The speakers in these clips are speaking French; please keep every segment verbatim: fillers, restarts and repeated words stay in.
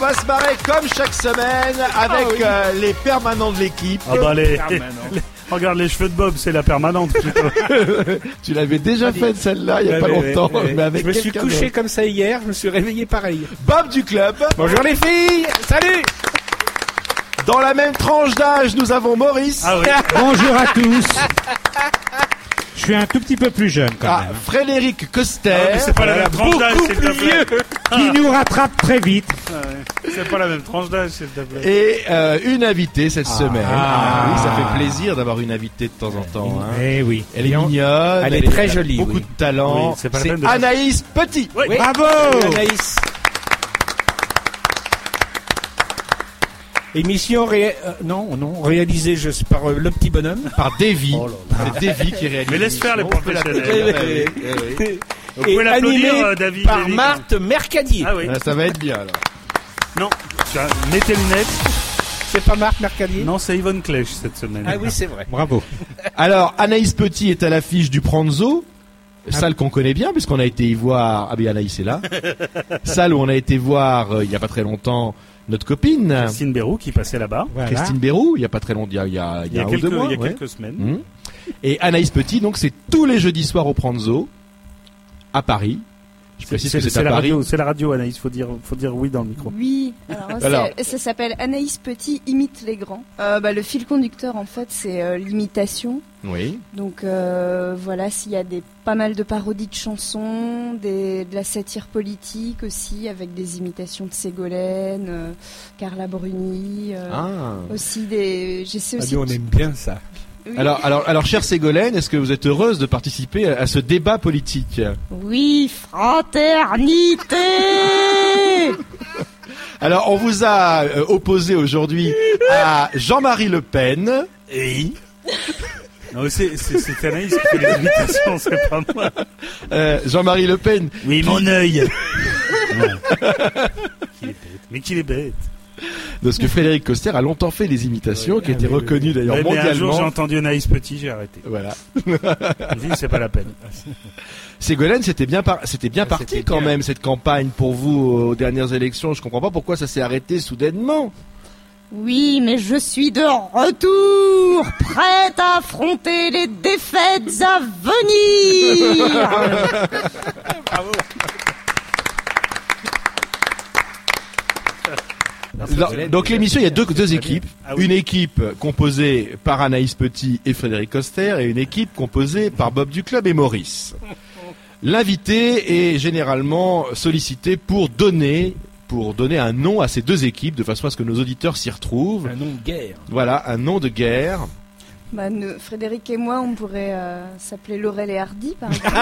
va se marrer comme chaque semaine avec ah, oui. euh, les permanents de l'équipe. Ah bah les, les, les regarde les cheveux de Bob, c'est la permanente plutôt. Tu l'avais déjà Allez. faite celle-là il y a ouais, pas ouais, longtemps. Ouais, mais avec je me suis couché d'autre. Comme ça hier, je me suis réveillé pareil. Bob du club. Bonjour les filles, salut. Dans la même tranche d'âge, nous avons Maurice. Ah oui. Bonjour à tous. Je suis un tout petit peu plus jeune quand ah, même. Frédéric Coster. Ah, mais c'est pas la même tranche d'âge, s'il te plaît. Qui nous rattrape très vite. Ah, ouais. C'est pas la même tranche d'âge, s'il te plaît. Et euh, une invitée cette ah, semaine. Ah, oui, ça fait plaisir d'avoir une invitée de temps en temps. Hein. Eh oui. Elle est mignonne. Elle, elle est très jolie. Beaucoup oui. de talent. Oui, c'est pas c'est Anaïs Petit. Oui. Oui. Bravo. Anaïs. Émission ré... euh, non non réalisée je sais par euh, le petit bonhomme par Davy. Oh là là. C'est Davy qui réalise. Mais laisse faire les professionnels. Vous pouvez l'applaudir, euh, David. Par David. Marthe Mercadier. Ah oui. Ah, ça va être bien alors. Non, tu as... mets tes lunettes. C'est pas Marthe Mercadier. Non, c'est Yvonne Clèche cette semaine. Ah oui, c'est vrai. Bravo. Alors Anaïs Petit est à l'affiche du Pranzo. Salle qu'on connaît bien puisqu'on a été y voir. Ah bien Anaïs est là. Salle où on a été voir euh, il y a pas très longtemps notre copine Christine Bérou qui passait là-bas. Voilà. Christine Bérou, il y a pas très longtemps, il y a il y a, il y a, il y a quelques, deux mois, il y a ouais. quelques semaines. Mmh. Et Anaïs Petit, donc c'est tous les jeudis soirs au Pranzo à Paris. Je précise c'est, que c'est, c'est à la Paris. Radio, c'est la radio Anaïs, faut dire, faut dire oui dans le micro. Oui. Alors, alors ça s'appelle Anaïs Petit imite les grands. Euh, bah, le fil conducteur en fait c'est euh, l'imitation. Oui. Donc euh, voilà, s'il y a des pas mal de parodies de chansons, des, de la satire politique aussi avec des imitations de Ségolène, euh, Carla Bruni, euh, ah. aussi des. J'essaie aussi. Ah, nous, on aime bien ça. Oui. Alors, alors, alors, chère Ségolène, est-ce que vous êtes heureuse de participer à, à ce débat politique ? Oui, fraternité. Alors, on vous a euh, opposé aujourd'hui à Jean-Marie Le Pen. Et non, c'est, c'est, c'est Anaïs qui fait les invitations, c'est pas moi. Euh, Jean-Marie Le Pen. Oui, mon œil. Qu'il est bête. Mais qu'il est bête. Parce que Frédéric Coster a longtemps fait des imitations, ouais, qui étaient reconnues d'ailleurs ouais, mondialement. Mais un jour j'ai entendu Anaïs Petit, j'ai arrêté. Voilà. Je dis, c'est pas la peine. Ségolène, c'était bien, par... c'était bien parti c'était quand bien. Même cette campagne pour vous aux dernières élections. Je comprends pas pourquoi ça s'est arrêté soudainement. Oui, mais je suis de retour, prête à affronter les défaites à venir. Bravo. Non, donc l'émission, il y a deux, deux équipes. Ah oui. Une équipe composée par Anaïs Petit et Frédéric Coster et une équipe composée par Bob du Club et Maurice. L'invité est généralement sollicité pour donner, pour donner un nom à ces deux équipes de façon à ce que nos auditeurs s'y retrouvent. Un nom de guerre. Voilà, un nom de guerre. Bah, nous, Frédéric et moi, on pourrait euh, s'appeler Laurel et Hardy, par exemple.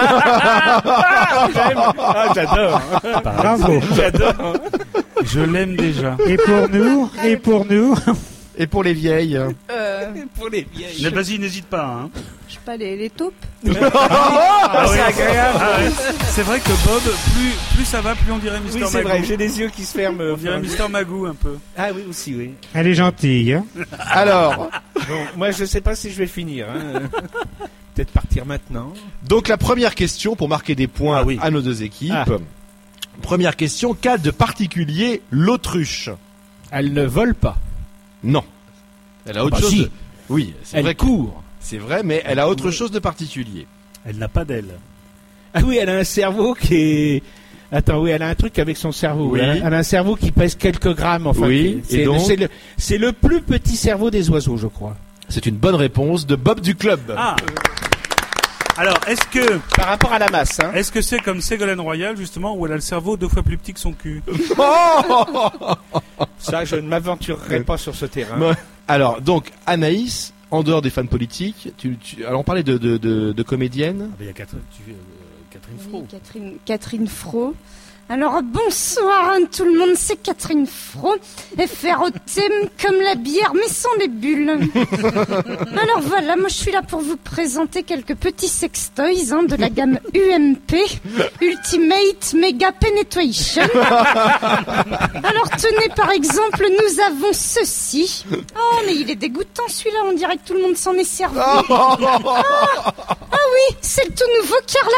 Ah, j'adore. Bravo. J'adore. Je l'aime déjà. Et pour nous, et pour nous. Et pour les vieilles. Euh, pour les vieilles. Mais vas-y, n'hésite pas. Hein. Je sais pas, les, les taupes. Ah, c'est agréable. Ah ouais. C'est vrai que Bob, plus, plus ça va, plus on dirait Mister Oui, Magoo. c'est vrai, j'ai les yeux qui se ferment. On dirait Mister Magoo un peu. Ah oui, aussi, oui. Elle est gentille. Hein. Alors, bon, moi je sais pas si je vais finir. Hein. Peut-être partir maintenant. Donc la première question pour marquer des points ah, oui. à nos deux équipes. Ah. Première question, qu'a de particulier l'autruche ? Elle ne vole pas. Non. Elle a oh autre bah chose. Si. De... Oui, c'est elle vrai. court. C'est vrai, mais elle a autre chose de particulier. Elle n'a pas d'aile. Ah oui, elle a un cerveau qui est. Attends, oui, elle a un truc avec son cerveau. Oui. Elle, a, elle a un cerveau qui pèse quelques grammes. Enfin, oui. C'est, et donc... c'est, le, c'est le plus petit cerveau des oiseaux, je crois. C'est une bonne réponse de Bob du Club. Ah. Alors, est-ce que par rapport à la masse, hein. Est-ce que c'est comme Ségolène Royal justement où elle a le cerveau deux fois plus petit que son cul? Ça, je ne m'aventurerai pas sur ce terrain. Ouais. Alors, donc Anaïs, en dehors des fans politiques, tu, tu... alors on parlait de, de, de, de comédienne. Ah ben, il y a Catherine, tu, euh, Catherine Fro. Oui, Catherine, Catherine Fro. Alors bonsoir à tout le monde, c'est Catherine Fro, F R O T comme la bière mais sans les bulles. Alors voilà, moi je suis là pour vous présenter quelques petits sextoys hein, de la gamme U M P, Ultimate Mega Penetration. Alors tenez par exemple, nous avons ceci. Oh mais il est dégoûtant celui-là, on dirait que tout le monde s'en est servi. Ah, ah oui, c'est le tout nouveau Carla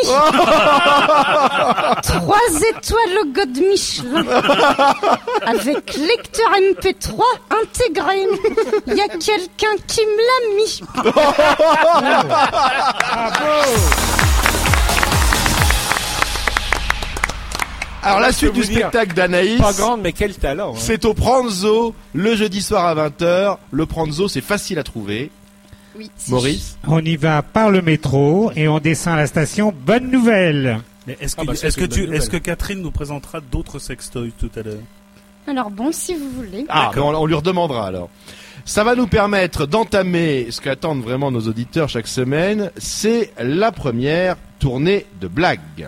Bruni. Trois étoiles au God Michelin. Avec lecteur M P trois intégré. Il y a quelqu'un qui me l'a mis. Alors la suite du spectacle d'Anaïs, Pas grande, mais quel talent. Hein. c'est au Pranzo, le jeudi soir à vingt heures. Le Pranzo, c'est facile à trouver. Oui, c'est Maurice On y va par le métro et on descend à la station Bonne Nouvelle. Mais est-ce que, Ah bah, ça, est-ce c'est que une tu, bonne est-ce que nouvelle. Catherine nous présentera d'autres sextoys tout à l'heure? Alors bon, si vous voulez. Ah, ben on, on lui redemandera alors. Ça va nous permettre d'entamer ce qu'attendent vraiment nos auditeurs chaque semaine, c'est la première tournée de blagues.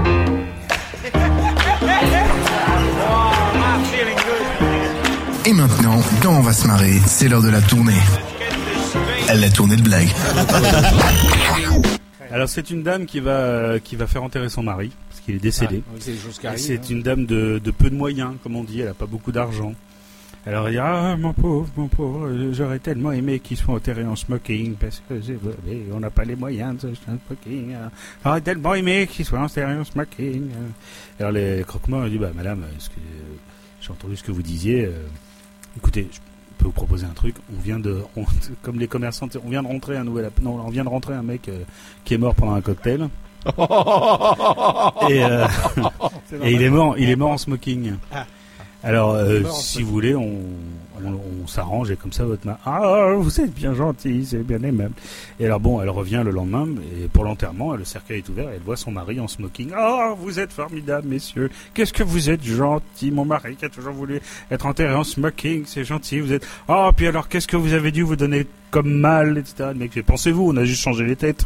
Et maintenant, dans On va se marrer, c'est l'heure de la tournée. La tournée de blagues. Alors c'est une dame qui va, qui va faire enterrer son mari, parce qu'il est décédé. Ah, c'est des choses qui Et arrivent, c'est hein. une dame de, de peu de moyens, comme on dit, elle a pas beaucoup d'argent. Alors il dit, ah mon pauvre, mon pauvre, j'aurais tellement aimé qu'ils soient enterrés en smoking, parce que c'est- on n'a pas les moyens de s'acheter un smoking. hein. J'aurais tellement aimé qu'ils soient enterrés en smoking. hein. Alors les croque-morts, il dit, bah madame, est-ce que, euh, j'ai entendu ce que vous disiez, euh, écoutez, je peux vous proposer un truc, on vient de, on- comme les commerçants, on vient de rentrer un nouvel, non, on vient de rentrer un mec euh, qui est mort pendant un cocktail. et, euh, et il est mort, il est mort en smoking. Ah. Alors, euh, mort en si smoking. vous voulez, on, on, on s'arrange et comme ça votre main. Ah, vous êtes bien gentil, c'est bien aimable. Et alors bon, elle revient le lendemain et pour l'enterrement, le cercueil est ouvert et elle voit son mari en smoking. Oh, vous êtes formidables, messieurs. Qu'est-ce que vous êtes gentils, mon mari qui a toujours voulu être enterré en smoking, c'est gentil. Vous êtes. Oh, puis alors, qu'est-ce que vous avez dû vous donner comme mal, et cetera. Le mec, fait, pensez-vous, on a juste changé les têtes.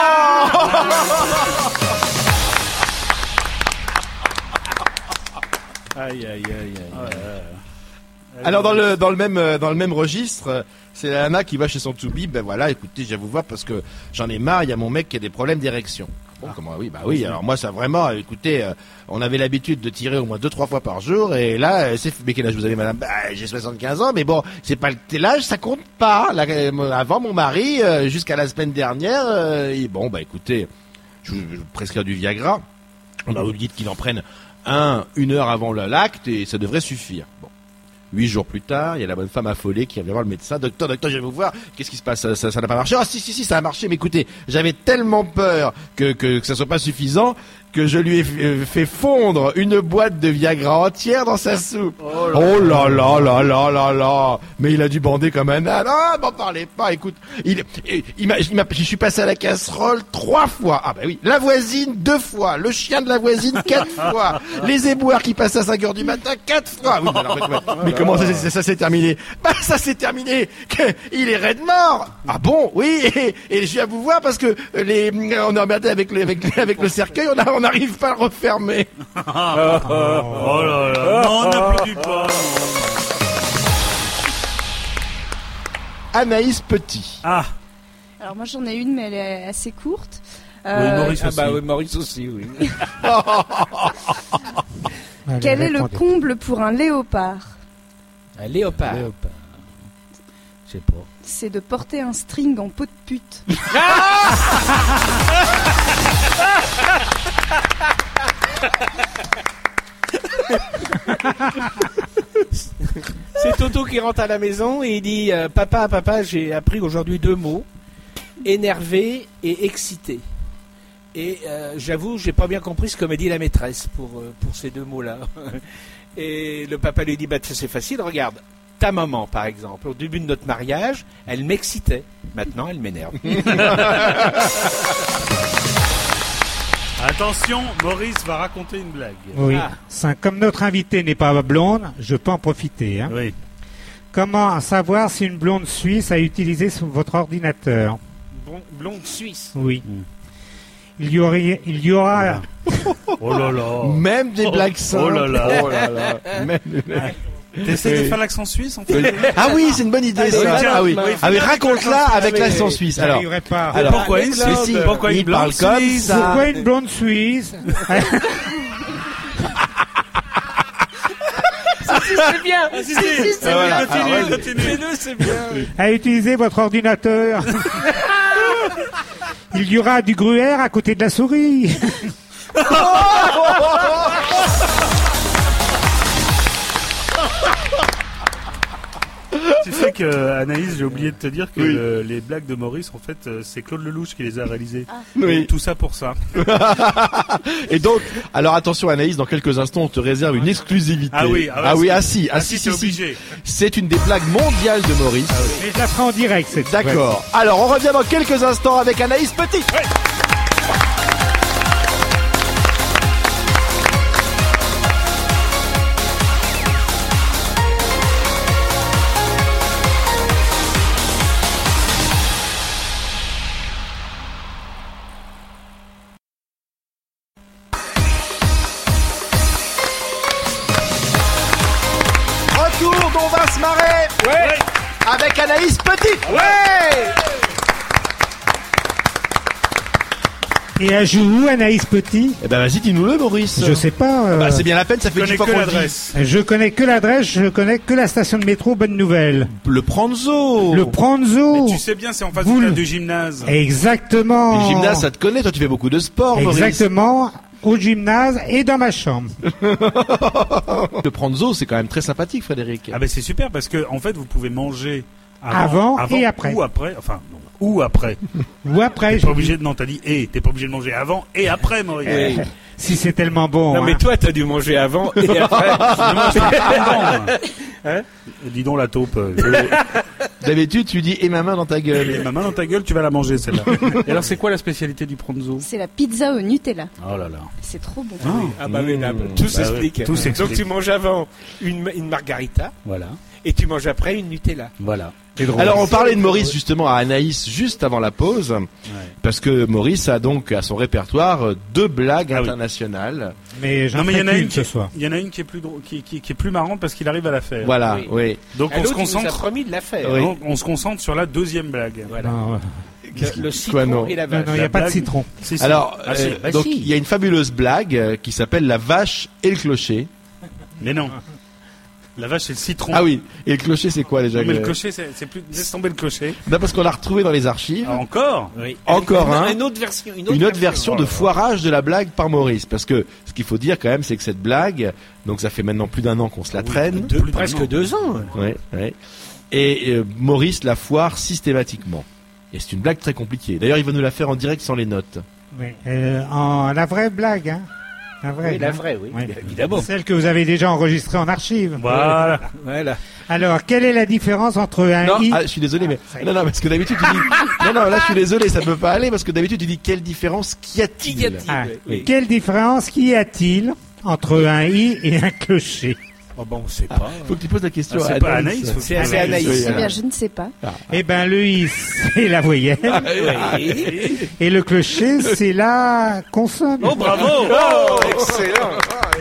Aïe, aïe, aïe, aïe. Alors dans le dans le même euh, dans le même registre, euh, c'est la nana qui va chez son toubib. Ben voilà, écoutez, je vais vous voir parce que j'en ai marre. Il y a mon mec qui a des problèmes d'érection. Bon, comment oui, bah oui. Alors moi, ça vraiment, euh, écoutez, euh, on avait l'habitude de tirer au moins deux trois fois par jour, et là, euh, c'est mais quel âge vous avez, madame? Bah, j'ai soixante-quinze ans, mais bon, c'est pas le l'âge, ça compte pas. Là, euh, avant mon mari, euh, jusqu'à la semaine dernière, euh, et bon, bah écoutez, je vous je vous prescrire du Viagra. On a oublié qu'il en prenne un une heure avant le- l'acte, et ça devrait suffire. Bon. Huit jours plus tard, il y a la bonne femme affolée qui vient voir le médecin. Docteur, docteur, je vais vous voir. Qu'est-ce qui se passe? Ça, ça, ça n'a pas marché? Ah, si, si, si, ça a marché. Mais écoutez, j'avais tellement peur que, que, que ça soit pas suffisant que je lui ai f- euh, fait fondre une boîte de Viagra entière dans sa soupe. Oh là là là là là là. Mais il a dû bander comme un âne. Ah, m'en parlez pas. Écoute, il, il, il m'a, il m'a, je suis passé à la casserole trois fois. Ah bah oui. La voisine deux fois. Le chien de la voisine quatre fois. Les éboueurs qui passent à cinq heures du matin quatre fois. Oui, mais, alors, mais, mais comment ça, ça, ça s'est terminé? Bah ça s'est terminé. que Il est raide mort. Ah bon? Oui. Et, et je viens vous voir parce que les, on est emmerdé avec le, avec, avec le cercueil. On a, on n'arrive pas à le refermer. Oh là là, non, n'applaudis pas. Anaïs Petit. Ah, Alors moi j'en ai une, mais elle est assez courte. oui, Euh, Maurice Ah aussi. bah oui, Maurice aussi, oui. Allez, quel est le répondez. comble pour un léopard? Un léopard. Léopard. Je sais pas. C'est de porter un string en peau de pute. C'est Toto qui rentre à la maison et il dit euh, Papa, papa, j'ai appris aujourd'hui deux mots, énervé et excité. Et euh, j'avoue, j'ai pas bien compris ce que m'a dit la maîtresse pour, euh, pour ces deux mots-là. Et le papa lui dit Bah, c'est facile, regarde. Ta maman, par exemple, au début de notre mariage, elle m'excitait. Maintenant, elle m'énerve. Attention, Maurice va raconter une blague. Oui. Ah. Ça, comme notre invité n'est pas blonde, je peux en profiter. Hein. Oui. Comment savoir si une blonde suisse a utilisé son- votre ordinateur? Blonde, blonde suisse. Oui. Mm. Il y aurait, il y aura, Oh là là. Même des blagues simples. Oh là là. Oh là là. Même des blagues- T'essaies de faire l'accent suisse en fait. Ah oui, c'est une bonne idée, Ah, ça. tiens, Ah oui. oui. Ah oui, raconte-la avec l'accent suisse. Alors, j'arriverai pas. alors, pourquoi avec une l'ordre. Suisse Pourquoi une il parle blonde comme suisse ça. Pourquoi une blonde suisse C'est bien. Si, si, Ah, voilà. continue, Ah, ouais. continue. C'est bien. a utilisé votre ordinateur? Il y aura du gruyère à côté de la souris. Tu sais que, Anaïs, j'ai oublié de te dire que Oui. le- les blagues de Maurice, en fait, euh, c'est Claude Lelouch qui les a réalisées. Oui. Et tout ça pour ça. Et donc, alors attention Anaïs, dans quelques instants, on te réserve une exclusivité. Ah oui, ah ouais, ah oui, c'est- ah si, ah Ah si, si, t'es si, si. obligé. C'est une des blagues mondiales de Maurice. Mais je la ferai en direct cette D'accord. Alors, on revient dans quelques instants avec Anaïs Petit. Retour d'On va se marrer. Ouais. Avec Anaïs Petit. Ouais. Et elle joue où, Anaïs Petit? Eh ben vas-y, dis-nous-le, Maurice. Je sais pas. euh, Bah, c'est bien la peine, ça Je fait connais dix fois que qu'on le dit. l'adresse. Je connais que l'adresse, je connais que la station de métro Bonne Nouvelle. Le Pranzo. Le Pranzo. Mais tu sais bien, c'est en face Vous du le- stade du gymnase. Exactement. Le gymnase, ça te connaît, toi tu fais beaucoup de sport, Maurice. Exactement. Au gymnase et dans ma chambre. Le Pranzo, c'est quand même très sympathique, Frédéric. Ah ben c'est super parce que en fait vous pouvez manger avant, Avant et après. ou après, enfin non, ou après. Ou après. T'es je- pas obligé de non, t'as dit et t'es pas obligé de manger avant et après, Maurice. Euh, Si c'est tellement bon. Non, mais hein. toi, t'as dû manger avant et après. Moi, je suis pas dedans. Hein Dis donc la taupe. euh, je- D'habitude, tu dis et ma main dans ta Et gueule. ma main dans ta gueule, tu vas la manger celle-là. Et alors c'est quoi la spécialité du Pranzo? C'est la pizza au Nutella. Oh là là. C'est trop bon. Ah bah oui, là, Mmh. tout Bah s'explique. oui, tout s'explique. Donc tu manges avant une, une margarita Voilà, et tu manges après une Nutella. voilà. C'est drôle. Alors, on parlait de Maurice justement à Anaïs juste avant la pause, parce que Maurice a donc à son répertoire euh, deux blagues Ah oui. internationales. Mais j'en Non mais il y en a ferai une qu'une qui, ce soir. il y en a une qui est plus drôle, qui, qui, qui est plus marrante parce qu'il arrive à la faire. Voilà, Oui. oui. Donc À on se l'autre, il nous a concentre. promis de la faire. Oui. Donc, on se concentre sur la deuxième blague. Voilà. Non, euh, Le, le citron Quoi, non et la non, vache. non, il n'y a La pas de blague. citron. Si, si. Alors, Ah, si. euh, Bah donc si. il y a une fabuleuse blague euh, qui s'appelle la vache et le clocher. Mais non. La vache et le citron. Ah oui, et le clocher c'est quoi déjà Non, mais le que- clocher, c'est c'est plus. Laisse tomber le clocher. Non, parce qu'on l'a retrouvé dans les archives. Ah, encore. Oui. Encore une, un. Une autre version. Une autre, Une autre version Oh de là là. foirage de la blague par Maurice. Parce que ce qu'il faut dire quand même, c'est que cette blague, donc ça fait maintenant plus d'un an qu'on se la traîne. Deux- Plus d'un presque an. deux ans. Ouais, ouais. Et euh, Maurice la foire systématiquement. Et c'est une blague très compliquée. D'ailleurs, il va nous la faire en direct sans les notes. Oui. Euh, en la vraie blague, hein. La vraie. Oui, la hein. vraie, oui. Oui. Évidemment. Celle que vous avez déjà enregistrée en archive. Voilà. Voilà. Alors, quelle est la différence entre un Non, i ah, je suis désolé, mais ça y est. non, non, parce que d'habitude tu dis, non, non, là je suis désolé, ça ne peut pas aller parce que d'habitude tu dis quelle différence qu'y a-t-il Qu'y a-t-il Ah, Oui. Quelle différence qu'y a-t-il entre un i et un clocher? Oh bon, on sait pas. Faut que tu poses la question Ah, à c'est pas Anaïs. faut que C'est tu assez poses Anaïs. Oui, Eh alors. bien, je ne sais pas. Eh ben, le i, c'est la voyelle. Oui. Et le clocher, c'est la consonne. Oh bravo. Oh, excellent.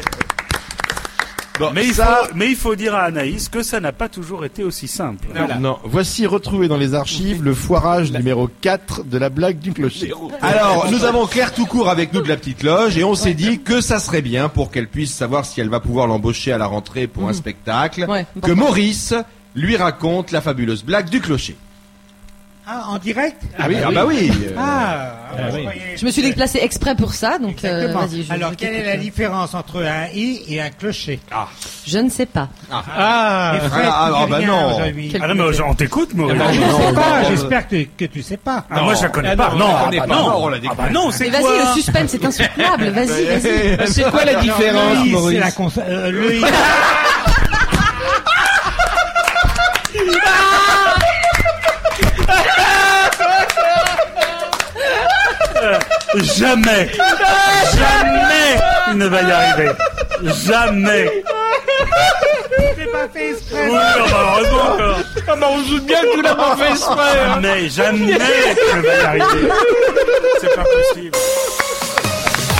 Bon, Mais il, ça, faut, mais il faut dire à Anaïs que ça n'a pas toujours été aussi simple. Voilà. non, voici retrouvé dans les archives le foirage numéro quatre de la blague du clocher. Zéro. Alors, nous avons Claire Toucourt avec nous de la petite loge et on s'est dit que ça serait bien pour qu'elle puisse savoir si elle va pouvoir l'embaucher à la rentrée pour un spectacle, Ouais, que Maurice lui raconte la fabuleuse blague du clocher. Ah, en direct? Ah oui, ah bah oui. euh, Ah, Ah je oui. croyais- Je me suis déplacée exprès pour ça, donc euh, Exactement. vas-y. Je, Alors, je quelle est t'écoute. la différence entre un i et un clocher? Je ne sais pas. Ah. Et Fred, ah, tu ah, dis bah rien non. aujourd'hui. Quel- Ah non, mais on t'écoute, Maurice. Ah, Je non, sais non, pas, non, j'espère que, que tu sais pas. Ah, moi je la connais Ah, pas. non, Non, on la ah, connaît bah pas. non, Non, on l'a ah, découvert. bah non, c'est Mais quoi vas-y, le suspense est insoutenable. Vas-y, vas-y. C'est quoi la différence, le i, Maurice c'est la cons- euh, le i. Jamais, jamais il ne va y arriver. Jamais. C'est pas fait exprès. Oui, ah bah, heureusement encore. Ah bah on se doute bien que tu l'as pas fait exprès. hein. Jamais, jamais il ne va y arriver. C'est pas possible.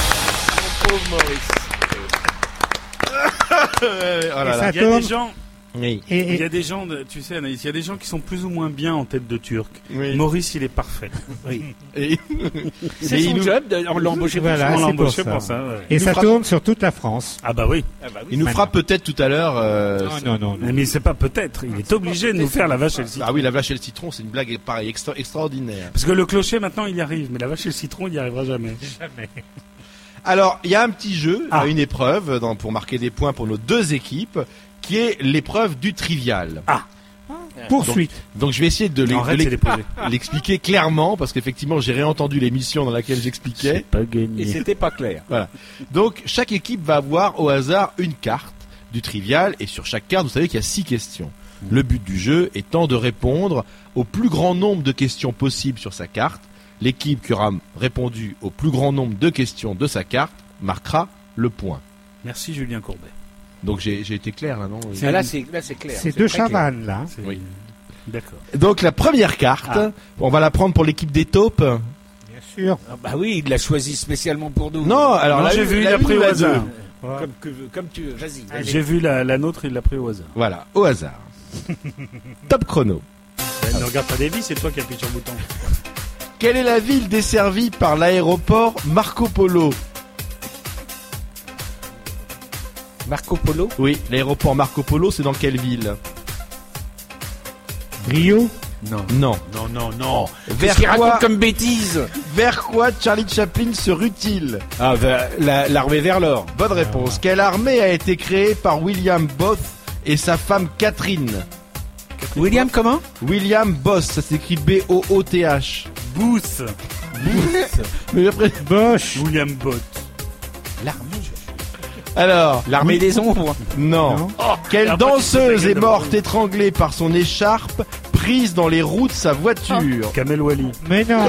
Pauvre Maurice. oh là Et là. ça Il y a tourne. des gens, Oui. Et, Il y a et- des gens, de- tu sais, Anaïs, il y a des gens qui sont plus ou moins bien en tête de turc. Oui. Maurice, il est parfait. Et, C'est et son il nous, job, de- on l'a embauché pour Voilà. ça. On l'a c'est pour embauché ça. pour ça. ouais. et ça fera- tourne sur toute la France. Ah bah oui. Ah bah oui. il nous fera peut-être tout à l'heure. euh, Non, non, non. non. Mais c'est pas peut-être. Il est obligé de nous faire la vache et le citron. Ah oui, la vache et le citron, c'est une blague pareil extra- extraordinaire. Parce que le clocher, maintenant, il y arrive. Mais la vache et le citron, il n'y arrivera jamais. Alors, il y a un petit jeu, Ah. une épreuve dans- pour marquer des points pour nos deux équipes, qui est l'épreuve du trivial. Poursuite. Donc, je vais essayer de l'e- Non, arrête, de c'est l'e- déposé. l'expliquer clairement, parce qu'effectivement, j'ai réentendu l'émission dans laquelle j'expliquais. pas Et gagné. c'était pas clair. Donc, chaque équipe va avoir au hasard une carte du trivial, et sur chaque carte, vous savez qu'il y a six questions. Le but du jeu étant de répondre au plus grand nombre de questions possibles sur sa carte. L'équipe qui aura répondu au plus grand nombre de questions de sa carte marquera le point. Merci Julien Courbet. Donc j'ai j'ai été clair là, non? Ah, là, c'est là, c'est clair. C'est deux très clair. chavannes, là. C'est- Oui. D'accord. Donc la première carte, Ah. on va la prendre pour l'équipe des taupes. Bien sûr. Ah bah oui, il l'a choisi spécialement pour nous. Non, alors Non, la j'ai une- vu, il la a pris une au ou la hasard. deux. Comme, que, comme tu veux, vas-y. vas-y. J'ai vu la, la nôtre, il l'a pris au hasard. Voilà, au hasard. Top chrono. Ben, ne regarde pas Davy, c'est toi qui appuies sur le bouton. Quelle est la ville desservie par l'aéroport Marco Polo? Marco Polo. Oui, l'aéroport Marco Polo, c'est dans quelle ville? Rio. Non. Non. Non, non, non. Qu'est-ce Vers qu'il quoi, raconte comme bêtise? vers quoi Charlie Chaplin se rue-t-il? Ah, bah, la- l'armée vers l'or. Bonne réponse. Quelle armée a été créée par William Booth et sa femme Catherine? William, comment? William Booth, ça s'écrit B O O T H. Booth. Mais après, Bosch. William Bott. L'armée. alors, L'armée des ombres. non. Non. Quelle Après, tu danseuse te est gueule morte de- étranglée par son écharpe prise dans les roues de sa voiture? Kamel Wally. Mais non.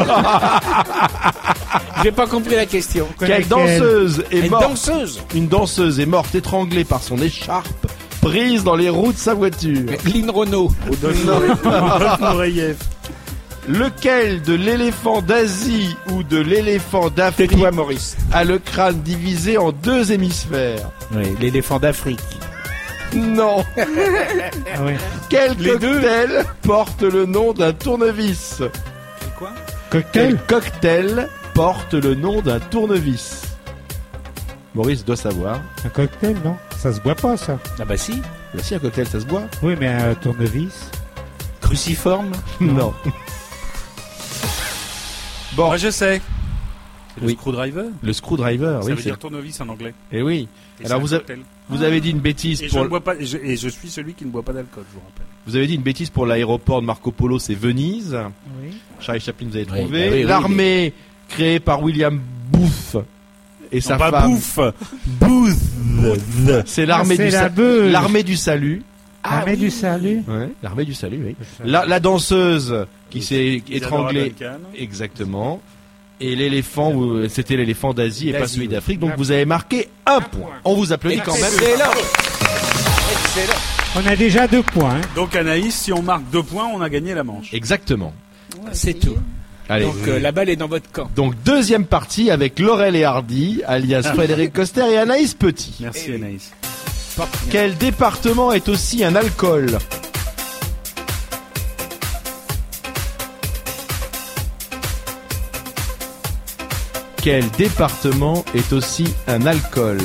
J'ai pas compris la question. Quelle danseuse est Une morte danseuse. Une danseuse est morte étranglée par son écharpe prise dans les roues de sa voiture. Lynn Renault. Rodolphe Nureyev. Lequel de l'éléphant d'Asie ou de l'éléphant d'Afrique Tais-toi, Maurice. a le crâne divisé en deux hémisphères? Oui, l'éléphant d'Afrique. Non. Ah ouais. Quel Les deux. cocktail porte le nom d'un tournevis? Quoi? Cocktail. Quel cocktail porte le nom d'un tournevis? Maurice doit savoir. Un cocktail, non? Ça se boit pas, ça. Ah bah si. Bah si, un cocktail, ça se boit. Oui, mais un tournevis. Cruciforme. Non. Bon, Moi je sais. C'est le Oui. screwdriver. le screwdriver, Ça oui. veut c'est- dire tournevis en anglais. Eh oui. Et Alors c'est vous un avez, cocktail. vous avez dit une bêtise Et je pour. ne bois pas. Et je, et je suis celui qui ne boit pas d'alcool, je vous rappelle. Vous avez dit une bêtise pour l'aéroport de Marco Polo, c'est Venise. Oui. Charlie Chaplin, vous avez Oui, trouvé. bah oui, oui, L'armée créée par William Booth et sa Non, pas femme. bouffe. Booth. C'est l'armée Ah, c'est du la sa- Beuse. l'armée du salut. Armée du salut. Ouais, l'armée du salut, oui. La, la danseuse qui s'est Isadora étranglée. Duncan. Exactement. Et l'éléphant, vous- c'était l'éléphant d'Asie et pas D'Asie, celui oui. d'Afrique. Donc vous avez marqué un point. On vous applaudit quand même. Excellent. Excellent. On a déjà deux points. hein. Donc Anaïs, si on marque deux points, on a gagné la manche. Exactement. C'est tout. Allez. Donc euh, la balle est dans votre camp. Donc deuxième partie avec Laurel et Hardy, alias Frédéric Coster et Anaïs Petit. Merci Eh oui. Anaïs. Quel département est aussi un alcool? Quel département est aussi un alcool?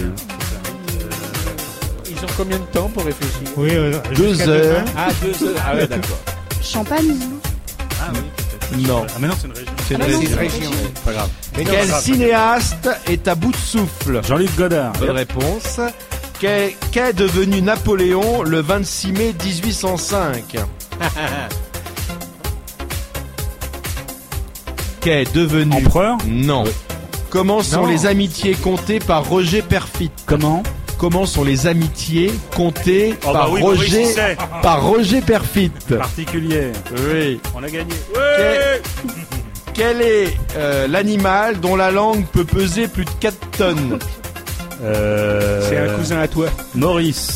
Ils ont combien de temps pour réfléchir? Oui, euh, Deux jusqu'à heures. demain. Ah, deux heures. Ah ouais, d'accord. Champagne. Ah oui, peut-être. Non. Ah mais non, c'est une région. C'est une Ah non, région. C'est une région. Pas grave. Mais non, Quel ça- cinéaste est à bout de souffle? Jean-Luc Godard. Bonne réponse. Qu'est qu'est devenu Napoléon le vingt-six mai mille huit cent cinq? Qu'est devenu Empereur. Non. Comment sont Non. les amitiés comptées par Roger Perfit? Comment? Comment sont les amitiés comptées Oh par bah oui, Maurice, Roger il sait. par Roger Perfit? Particulière. Oui. On a gagné. Quel, quel est euh, l'animal dont la langue peut peser plus de quatre tonnes? Euh... C'est un cousin à toi. Maurice.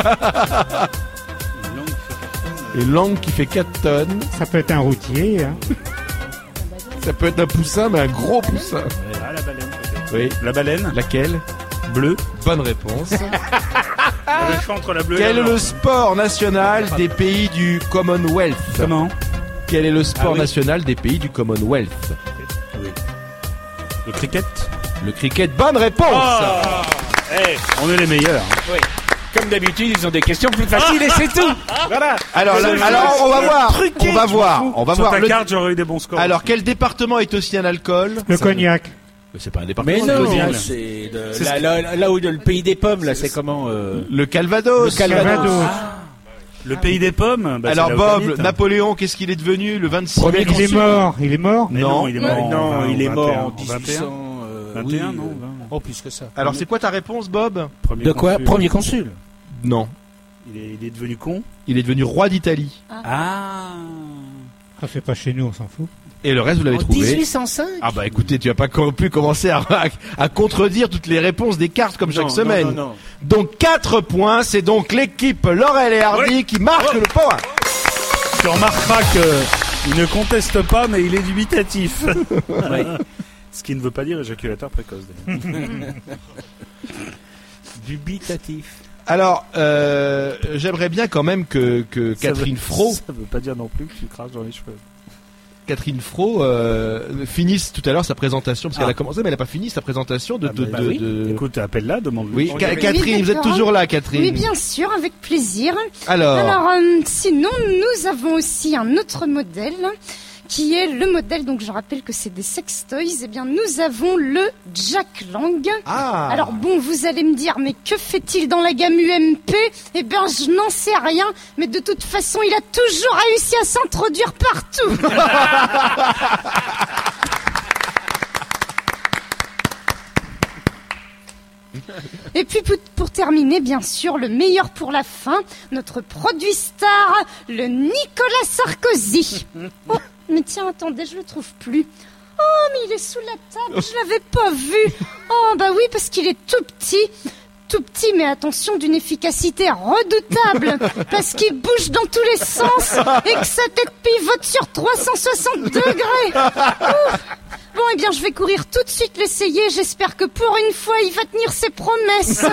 Une langue qui fait quatre tonnes. Ça peut être un routier. Hein. Ça peut être un poussin, mais un gros poussin. Ah, la baleine, peut-être. Oui. La baleine. Laquelle? Bleu. Bonne réponse. Le choix entre la bleue et Quel la est le blanche. sport national des pays du Commonwealth? Comment? Quel est le sport Ah oui. national des pays du Commonwealth? Oui. Le cricket? Le cricket, bonne réponse. Ah Eh, on est les meilleurs. Oui. Comme d'habitude, ils ont des questions plus faciles et c'est tout. Voilà. Alors, là- alors on va voir, on va voir, on va Sur voir. ta Le- carte, j'aurais eu des bons scores. Alors, quel département est aussi un alcool? Le cognac. C'est pas un département. Mais c'est non, une ville. c'est de- C'est là, ce là, là où le pays des pommes, là, c'est comment euh... Le Calvados. Le Calvados. Calvados. Le pays des pommes. bah, Alors c'est là où Bob, t'habites. Napoléon, qu'est-ce qu'il est devenu le vingt-six Premier mai Il est mort. Il est mort. Mais Non. non, il est mort. Non, en il est vingt- mort vingt et un, en vingt et un. dix-huit cents. euh, vingt et un, oui, non, euh, vingt. Oh, plus que ça. Alors c'est quoi ta réponse, Bob? Premier De quoi? consul. Premier consul. Non. Il est, il est devenu con. Il est devenu roi d'Italie. Ah. Ah, c'est pas chez nous, on s'en fout. Et le reste, vous l'avez En trouvé. dix-huit cent cinq. Ah bah écoutez, tu vas pas co- plus commencer à, à, à contredire toutes les réponses des cartes comme chaque Non, semaine. non, non, non. Donc quatre points, c'est donc l'équipe Laurel et Hardy qui marque le point. Tu remarqueras que il ne conteste pas, mais il est dubitatif. Ouais. Ce qui ne veut pas dire éjaculateur précoce. d'ailleurs. Dubitatif. Alors, euh, j'aimerais bien quand même que, que Ça Catherine veut- Fro, Ça veut pas dire non plus que tu craches dans les cheveux. Catherine Fro euh, finisse tout à l'heure sa présentation parce Ah. qu'elle a commencé, mais elle n'a pas fini sa présentation de. Ah, de, bah, de- oui. de- Écoute, appelle-la, demande-lui. Oui, On Ca- y avait- Catherine, Oui, vous êtes d'accord. toujours là, Catherine. Oui, bien sûr, avec plaisir. Alors, Alors, euh, sinon, nous avons aussi un autre modèle qui est le modèle, donc je rappelle que c'est des sextoys. Eh bien, nous avons le Jack Lang. ah, Alors bon, vous allez me dire, mais que fait-il dans la gamme U M P? Eh bien, je n'en sais rien, mais de toute façon, il a toujours réussi à s'introduire partout. Et puis pour, pour terminer, bien sûr, le meilleur pour la fin, notre produit star, le Nicolas Sarkozy. Oh, mais tiens, attendez, je le trouve plus. Oh, mais il est sous la table, je l'avais pas vu. Oh, bah oui, parce qu'il est tout petit. Tout petit, mais attention, d'une efficacité redoutable, parce qu'il bouge dans tous les sens et que sa tête pivote sur trois cent soixante degrés. Ouh. Bon, eh bien, je vais courir tout de suite l'essayer. J'espère que pour une fois, il va tenir ses promesses.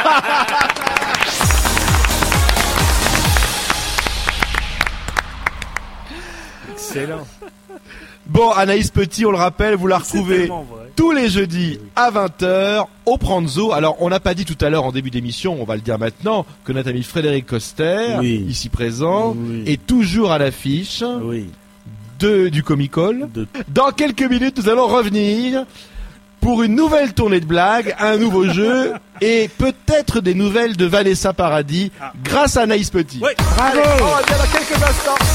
Excellent. bon, Anaïs Petit, on le rappelle, vous la C'est retrouvez tellement vrai. tous les jeudis à vingt heures au Pranzo. Alors, on n'a pas dit tout à l'heure en début d'émission, on va le dire maintenant, que notre ami Frédéric Coster, Oui. ici présent, Oui. est toujours à l'affiche Oui. de, du Comic-Con. De... Dans quelques minutes, nous allons revenir pour une nouvelle tournée de blagues, un nouveau jeu et peut-être des nouvelles de Vanessa Paradis Ah. grâce à Anaïs Petit. Oui. Allez, on revient dans quelques instants.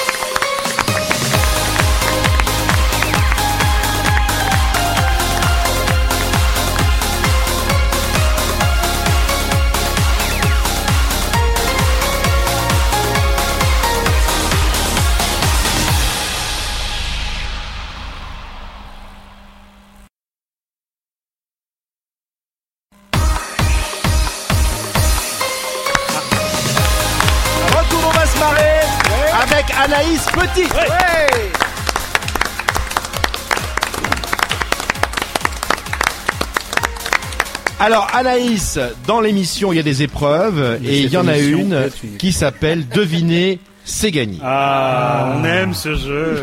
Retour, on va se marrer avec Anaïs Petit. Ouais. Alors Anaïs, dans l'émission il y a des épreuves Mais et il y cette en a émission une est une- qui s'appelle Deviner, c'est gagné. Ah, on aime ce jeu.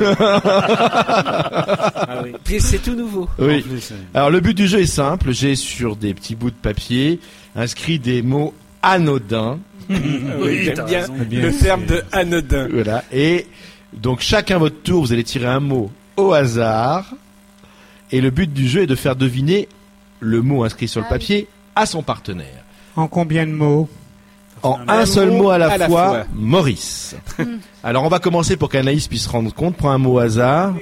Ah oui. Puis c'est tout nouveau. Oui. En plus, euh, Alors le but du jeu est simple, j'ai sur des petits bouts de papier inscrit des mots anodins. Oui, j'aime t'as bien raison. le terme de anodin. Voilà. Et donc chacun votre tour, vous allez tirer un mot au hasard. Et le but du jeu est de faire deviner le mot inscrit sur le Ah oui. papier à son partenaire. En combien de mots? En un un seul mot à la, à la fois, fois. Maurice. Alors on va commencer pour qu'Anaïs puisse se rendre compte. Prends un mot au hasard.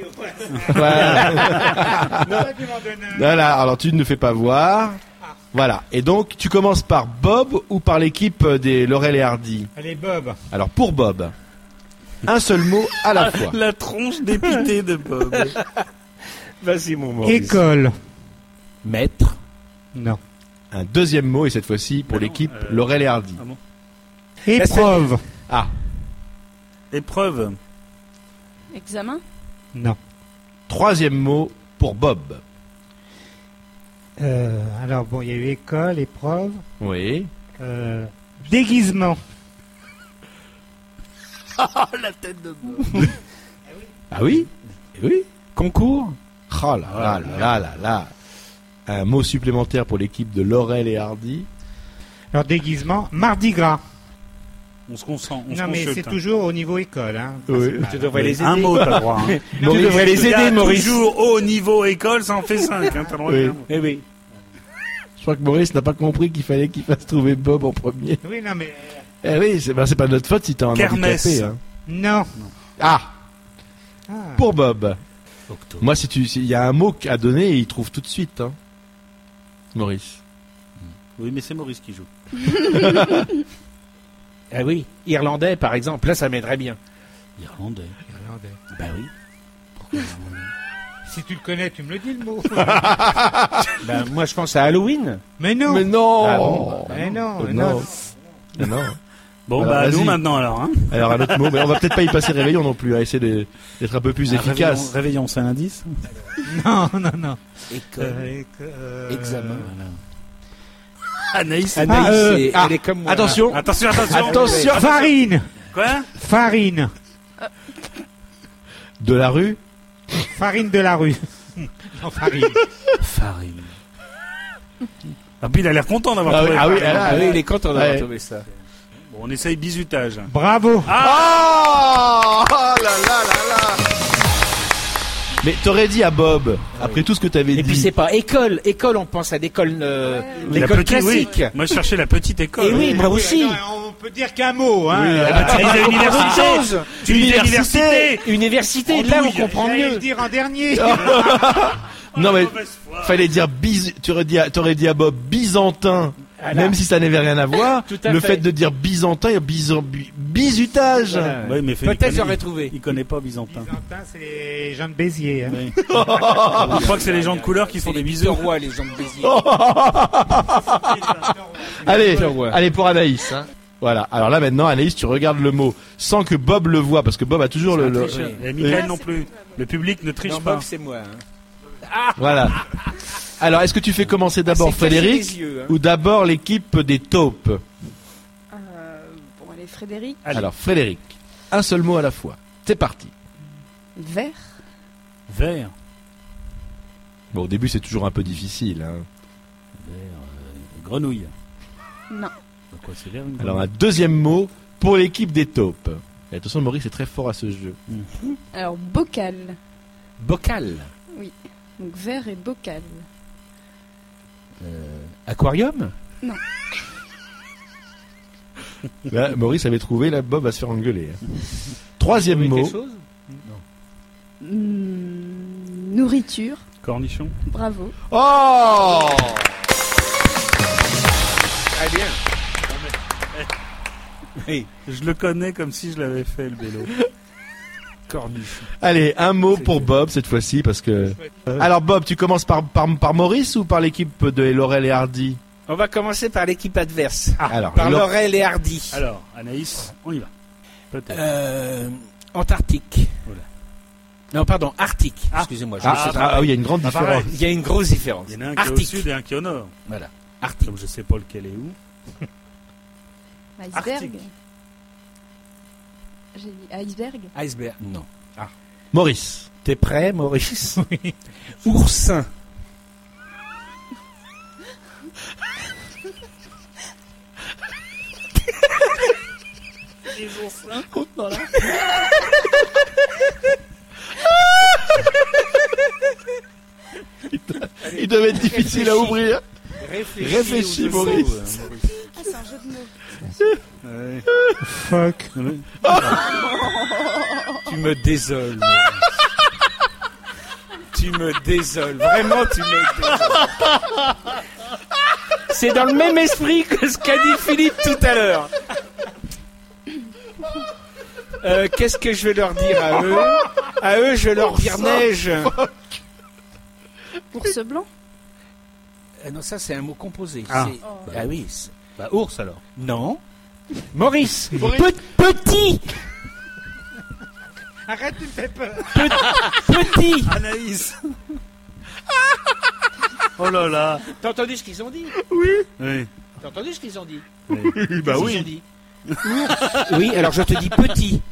Voilà. Voilà. Alors tu ne nous fais pas voir. Voilà. Et donc tu commences par Bob ou par l'équipe des Laurel et Hardy. Allez, Bob. Alors pour Bob, un seul mot à la fois. La tronche dépitée de Bob. Vas-y, mon Maurice. École. Maître. Non. Un deuxième mot et cette fois-ci pour Mais non, l'équipe euh, Laurel et Hardy. Ah bon. Épreuve. Ah, Épreuve. Examen. Non. troisième mot pour Bob. Euh, alors, bon, il y a eu école, épreuve, Oui. euh, Déguisement. La tête de Bob. Ah oui? Eh oui. Concours. Oh là là là là là là. Un mot supplémentaire pour l'équipe de Laurel et Hardy. Alors, déguisement, Mardi Gras. On se concentre. On se Non, mais consulte, c'est hein. toujours au niveau école. Hein. Oui. Tu devrais les aider. Un mot, t'as le droit. Hein. Tu devrais les Il y a aider, Maurice. toujours au niveau école, ça en fait cinq. Hein, t'as le droit Oui. de- Eh oui. Je crois que Maurice n'a pas compris qu'il fallait qu'il fasse trouver Bob en premier. Oui, non, mais... Eh oui, c'est ben, c'est pas notre faute si t'es un Kermesse. handicapé. Hein. Non. Ah, Ah. pour Bob. Octobre. Moi, si tu, il y a un mot à donner, il trouve tout de suite. Hein. Maurice. Oui, mais c'est Maurice qui joue. Ah oui. Irlandais, par exemple. Là, ça m'aiderait bien. Irlandais. Irlandais. Bah oui. Si tu le connais, tu me le dis le mot. Bah, moi, je pense à Halloween. Mais non. Mais non. Ah bon, bah Mais non, Euh, non. non. Mais non. Bon, Alors, bah, vas-y. nous maintenant, alors. Hein. Alors un autre mot, mais on va peut-être pas y passer réveillon non plus, à essayer de- d'être un peu plus Ah, efficace. Réveillon, réveillon, c'est un indice. Non, non, non. École. Euh, euh, Examen. Anaïs. Anaïs, Ah, euh, c'est- ah, elle est comme moi. Attention, Attention, attention. attention. Farine. Quoi? Farine. De la rue. Farine de la rue. Non, farine. Farine. Ah, puis il a l'air content d'avoir Ah oui, trouvé. ah oui, Farine. elle a- Ah oui, il est content d'avoir Ouais. trouvé ça. Bon, on essaye bizutage. Bravo. Ah, oh là là là là. Mais t'aurais dit à Bob, après tout ce que t'avais Et dit. puis c'est pas école. École, on pense à l'école, euh, La l'école petite- oui. classique. Moi, je cherchais la petite école. Et oui, moi aussi. Attends, on peut dire qu'un mot. Hein. Oui, Euh, ah bah, tu disais université. chose. Tu disais université. Université, là on comprend j'allais mieux. le dire en dernier. Non mais Mauvaise foi. fallait dire bis. Tu aurais dit, à- t'aurais dit à Bob byzantin, Voilà. même si ça n'avait rien à voir. Tout à le fait. fait de dire byzantin, bisan, bi- bizutage. Voilà. Ouais, mais fait- Peut-être il connaît- j'aurais trouvé. Il connaît pas Byzantin. Byzantin, c'est les gens de Béziers. Hein. Oui. Je crois que c'est les gens de couleur qui font des bisous. Roi, les gens de Béziers. Allez, Victor Roy. allez pour Anaïs. Hein. Voilà. Alors là maintenant, Anaïs, tu regardes le mot sans que Bob le voit, parce que Bob a toujours le. le- tricheur. Et Michael non plus. Le public ne triche Non, pas. Bob, c'est moi. hein. Voilà. Alors, est-ce que tu fais commencer d'abord C'est caché Frédéric les yeux, hein. ou d'abord l'équipe des taupes? Euh, bon, allez, Frédéric. Allez. Alors, Frédéric, un seul mot à la fois. C'est parti. Vert. Vert. Bon, au début, c'est toujours un peu difficile. Hein. Vert. euh, Grenouille. Non. Quoi, c'est vert, une Alors, un grenouille. deuxième mot pour l'équipe des taupes. Et attention, Maurice est très fort à ce jeu. Alors, bocal. Bocal. Donc, vert et bocal. Euh, aquarium. Là, Maurice avait trouvé, là, Bob va se faire engueuler. hein. Troisième mot. Quelque chose Hmm, nourriture. Cornichon. Bravo. Oh Très bien. Oui. Je le connais comme si je l'avais fait, le vélo. Cornichon. Allez, un mot pour Bob cette fois-ci, parce que... Alors, Bob, tu commences par, par, par Maurice ou par l'équipe de Laurel et Hardy? On va commencer par l'équipe adverse. Alors, Par Laure- Laurel et Hardy. Alors, Anaïs, on y va. Peut-être. Euh, Antarctique. Voilà. Non, pardon, Arctique. Ah. Excusez-moi. je Ah, me suis ah, trompé. ah oui, il y a une grande Ah, différence. pareil. Il y a une grosse différence. Il y en a un qui est au Arctique. sud et un qui est au nord. Voilà. Arctique. Comme je sais pas lequel est où. Iceberg. Arctique. J'ai dit iceberg. Iceberg. Non. Maurice. T'es prêt, Maurice? Oui. Oursin. Il devait être difficile à Réfléchis. ouvrir. Réfléchis, Réfléchis, aux deux Maurice. mots, euh, Ah, c'est un jeu de mots. Ouais. Fuck. Tu me désoles. Maurice. Tu me désoles. Vraiment, tu me désoles. C'est dans le même esprit que ce qu'a dit Philippe tout à l'heure. Euh, Qu'est-ce que je vais leur dire à eux? À eux, je vais leur dire neige. Ours blanc. Euh, non, ça, c'est un mot composé. Ah. C'est- Oh. Ah oui. c'est- Bah, ours alors. Non. Maurice. Maurice. Pe- petit. Arrête, tu me fais peur. Petit. Anaïs. Oh là là. T'as entendu ce qu'ils ont dit? Oui. T'as entendu ce qu'ils ont dit? Bah Qu'est-ce oui. qu'ils ont dit? Oui, alors je te dis petit.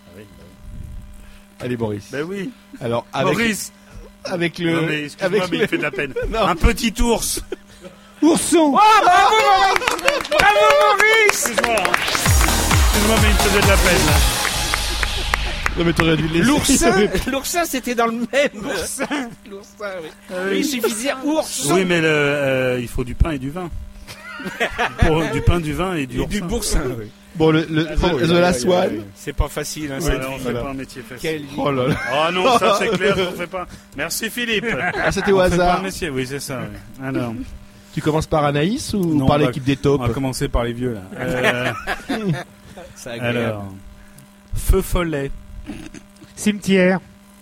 Allez Boris. Ben oui. Alors avec Maurice. avec le Non, mais excuse-moi, avec mais le- il fait de la peine. Non. Un petit ours. Ourson. Bravo Maurice. Excuse-moi. hein. Excuse-moi, mais il me faisait de la peine, là. Non mais t'aurais dû le laisser. L'oursin, l'oursin c'était dans le même. L'oursin, l'oursin, oui. Oui, il suffit de dire ourson. Oui, mais le, euh, il faut du pain et du vin. Pour, du pain, du vin et du Et du oursin. boursin. Oui. Bon le, le oui, the oui, last oui, one. oui. C'est pas facile, hein, Ouais, cette non, on vie. fait Voilà. pas un métier facile. Quelle vie. Oh là là. Oh non, ça c'est clair, on fait pas. Merci Philippe. Ah, c'était au On fait pas hasard. un métier, oui, c'est ça. Oui. Alors, Tu commences par Anaïs ou Non, par on va- l'équipe des on taupes? va commencer par les vieux là. Euh, C'est agréable. alors, feu follet. Cimetière.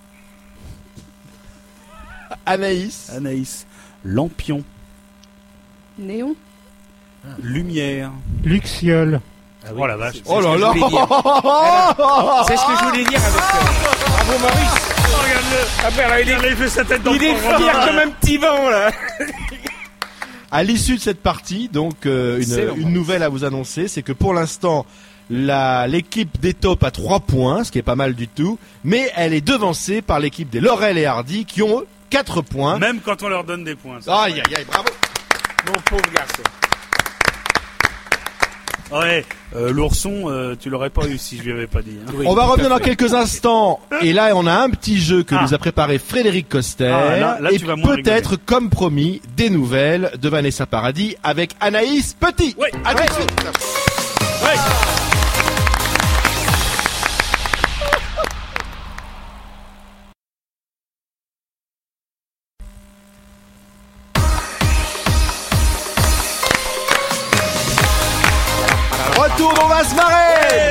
Anaïs. Anaïs. Lampion. Néon. Lumière. Luxiole. Ah oui, Oh la vache. c'est- Oh c'est là ce que là. je voulais dire. C'est ce que je voulais dire avec. euh, Bravo Maurice. Regarde-le. Après, alors, il est, Regarde, il fait sa tête dans il est le programme. fier comme un petit vent là. À l'issue de cette partie, donc euh, Excellent. une, une nouvelle à vous annoncer, c'est que pour l'instant, la, l'équipe des taupes a trois points, ce qui est pas mal du tout, mais elle est devancée par l'équipe des Laurel et Hardy qui ont quatre points. Même quand on leur donne des points. ça. Aïe aïe aïe, bravo. Mon pauvre garçon. Ouais, euh, l'ourson, euh, tu l'aurais pas eu si je lui avais pas dit. Hein. Oui, On va tout à revenir dans fait. quelques instants, et là on a un petit jeu que Ah. nous a préparé Frédéric Coster, Ah, là- là, et tu vas moins peut-être, comme promis, des nouvelles de Vanessa Paradis avec Anaïs Petit. Ouais. À tout de suite. Ouais. Retour, on va se marrer.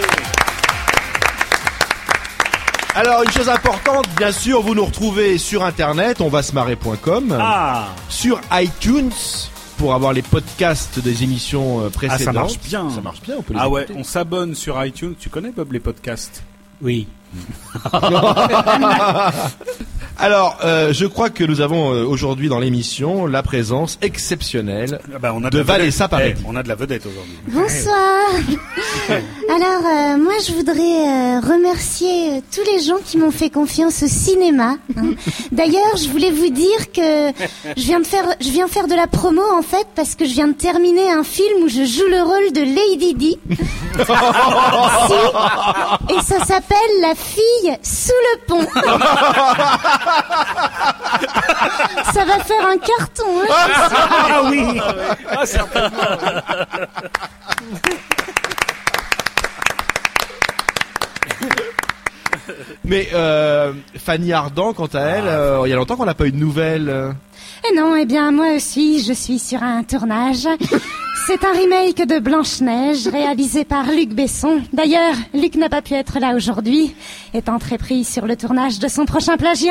Alors une chose importante, bien sûr, vous nous retrouvez sur internet, on va se marrer point com, Ah, sur iTunes pour avoir les podcasts des émissions euh, précédentes. Ah, ça marche bien. Ça marche bien, on peut les ah ouais, écouter. on s'abonne sur iTunes. Tu connais Bob les podcasts? Oui. Alors, euh, je crois que nous avons euh, aujourd'hui dans l'émission la présence exceptionnelle Ah bah, on a de la Vanessa vedette. Paradis. Eh, on a de la vedette aujourd'hui. Bonsoir. Alors, euh, moi, je voudrais euh, remercier euh, tous les gens qui m'ont fait confiance au cinéma. hein. D'ailleurs, je voulais vous dire que je viens de faire, je viens faire de la promo en fait parce que je viens de terminer un film où je joue le rôle de Lady Di. Si. Et ça s'appelle La fille sous le pont. Ça va faire un carton. Hein. Ah oui. Ah certainement. Mais euh, Fanny Ardant, quant à elle, euh, il y a longtemps qu'on n'a pas eu de nouvelles. euh. Eh non, eh bien moi aussi, je suis sur un tournage. C'est un remake de Blanche-Neige réalisé par Luc Besson. D'ailleurs, Luc n'a pas pu être là aujourd'hui, étant très pris sur le tournage de son prochain plagiat.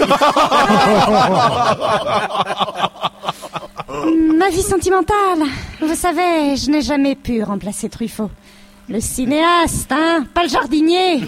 Ma vie sentimentale. Vous savez, je n'ai jamais pu remplacer Truffaut. Le cinéaste, hein, pas le jardinier.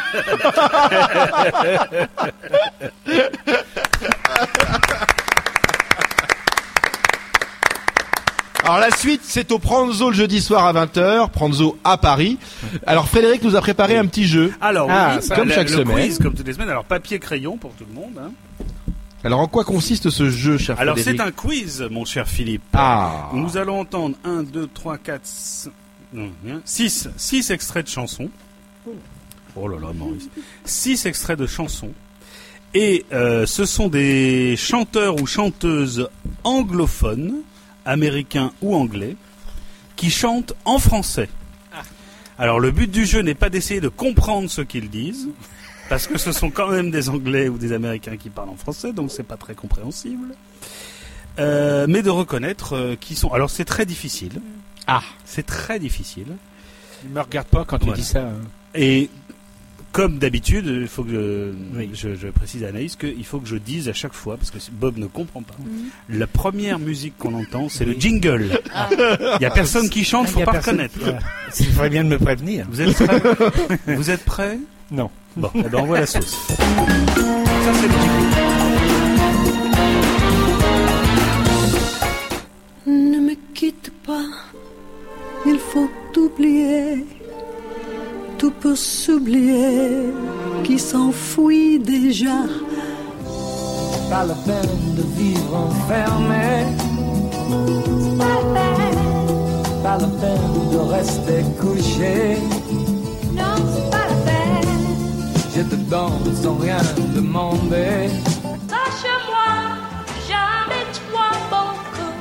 Alors la suite, c'est au Pranzo le jeudi soir à vingt heures, Pranzo à Paris. Alors Frédéric nous a préparé un petit jeu. Alors, Ah, oui, ça, comme le- chaque le semaine. quiz, comme toutes les semaines. Alors, papier-crayon pour tout le monde. Hein. Alors en quoi consiste ce jeu, cher Alors, Frédéric? c'est un quiz, mon cher Philippe. Ah. Nous allons entendre un, deux, trois, quatre, six, six extraits de chansons. Oh là là, Maurice. Six extraits de chansons. Et euh, ce sont des chanteurs ou chanteuses anglophones, américains ou anglais, qui chantent en français. Alors le but du jeu n'est pas d'essayer de comprendre ce qu'ils disent, parce que ce sont quand même des Anglais ou des Américains qui parlent en français, donc c'est pas très compréhensible. Euh, mais de reconnaître euh, qui sont. Alors c'est très difficile. Ah. C'est très difficile. Ne me regarde pas quand tu Voilà. dis ça. hein. Et comme d'habitude, il faut que je, Oui. je, je précise à Anaïs qu'il faut que je dise à chaque fois, parce que Bob ne comprend pas. La première musique qu'on entend, c'est le jingle. Il y a personne qui chante, Ah, faut y a pas personne- reconnaître. Ah, Il faudrait bien de me prévenir. Vous êtes prêts Vous êtes prêts Non. Bon, eh ben on voit la sauce. Ça c'est le jingle. Ne me quitte pas, il faut oublier. Tout peut s'oublier, qui s'enfuit déjà. Pas la peine de vivre enfermé. Pas la peine. Pas la peine de rester couché. Non, c'est pas la peine. Je te donne sans rien demander. Lâche-moi, jamais toi beaucoup.